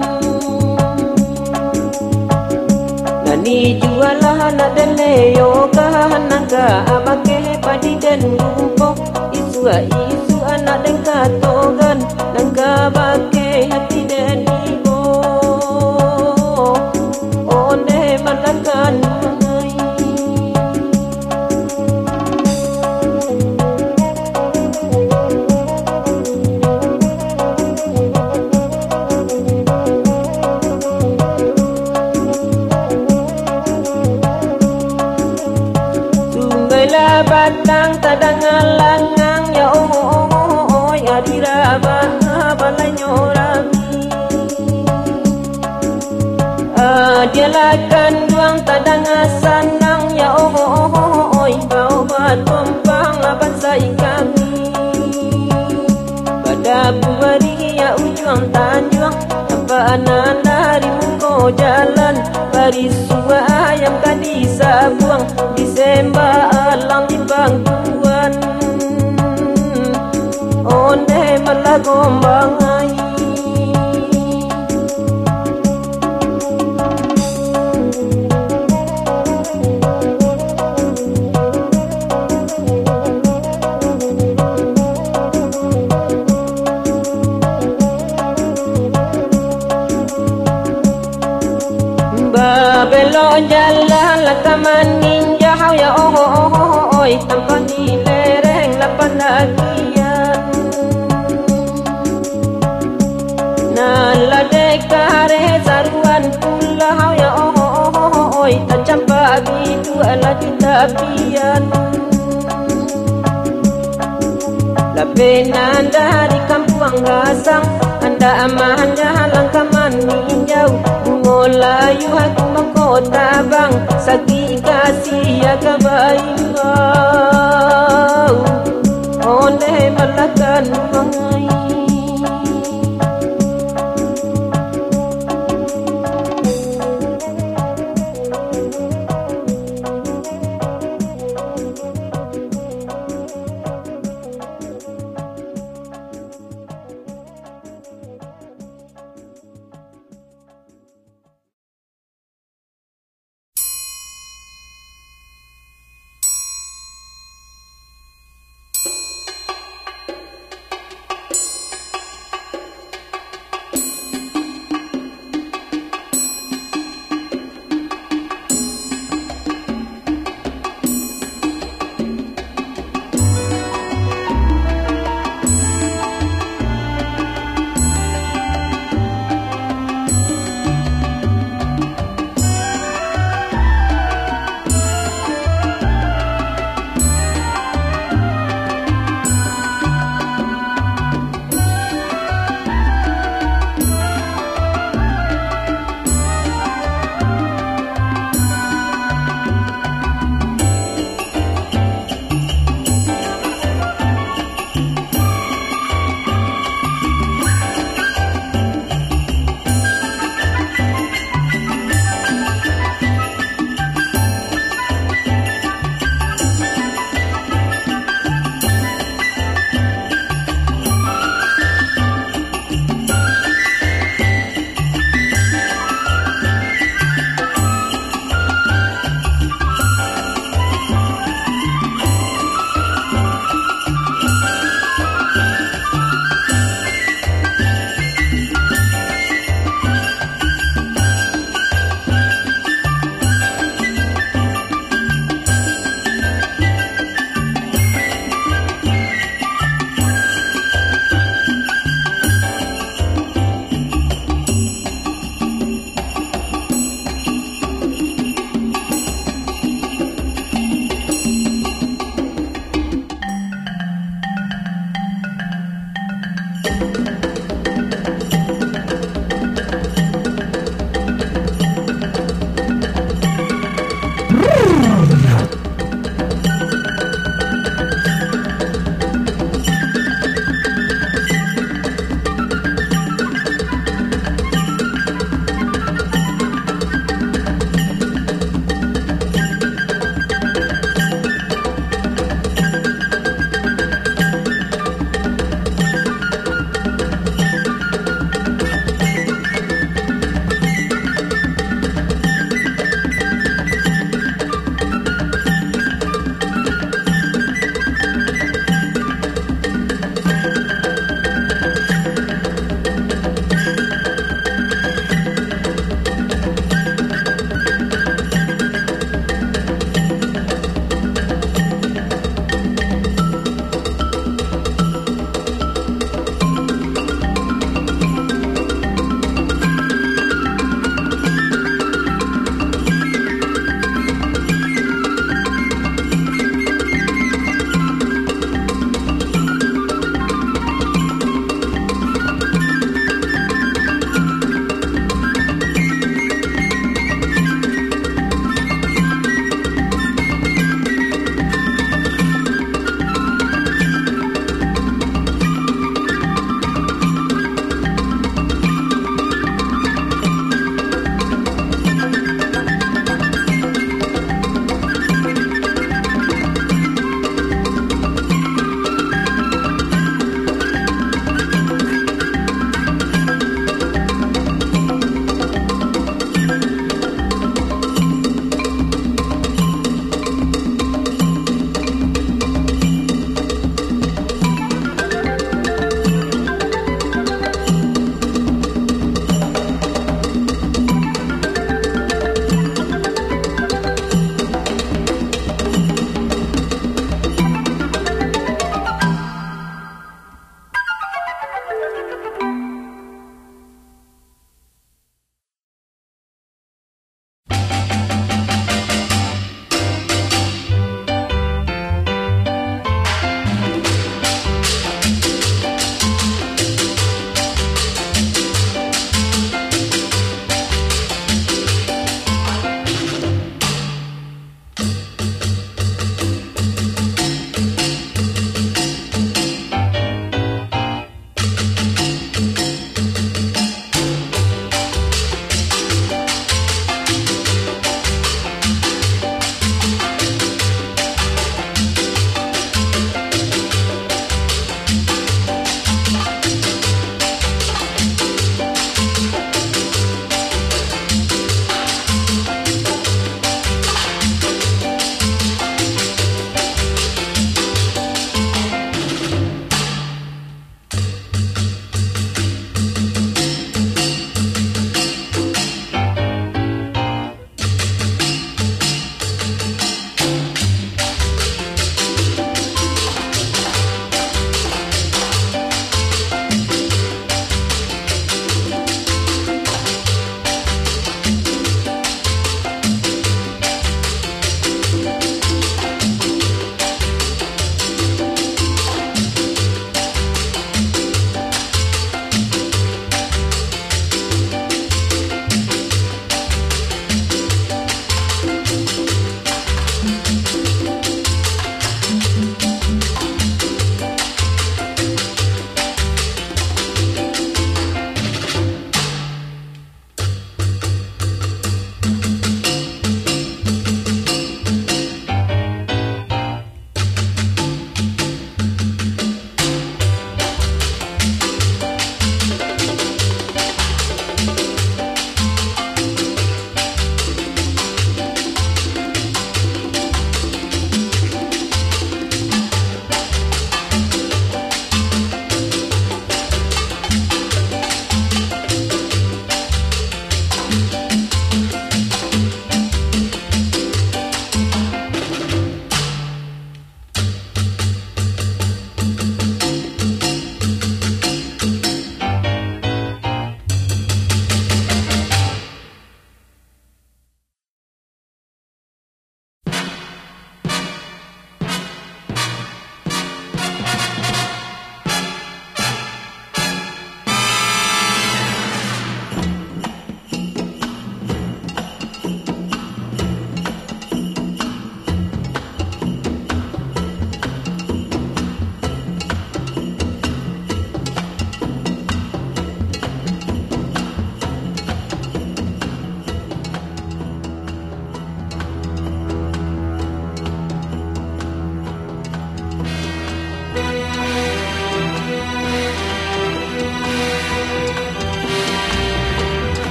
nani jualah nak deleo kahanaga abake padi dan rupo isu anak dengka togan dengka bake hati dan ibu onde malakan sungai batang tadangan langang ya oh adira balai nyorami dia lakan duang tadangan sanang ya oh bau batumpang bansai kami pada buari ya ujung tanjung apa anak dari muko jalan baris suwa ayam kadi sabuang disemba alam di bangkuan onde malagombang ai babelo jalan lakaman ninja ya oh tanpa dilereng lapan lagian nala dekare saruan pulau ya oh tancap begitu ala kita pian lapenan dari kampung gasang anda aman jalan kaman ninjau mulayu aku mahkota bang saki kasih ya kabayu onde malakan mangai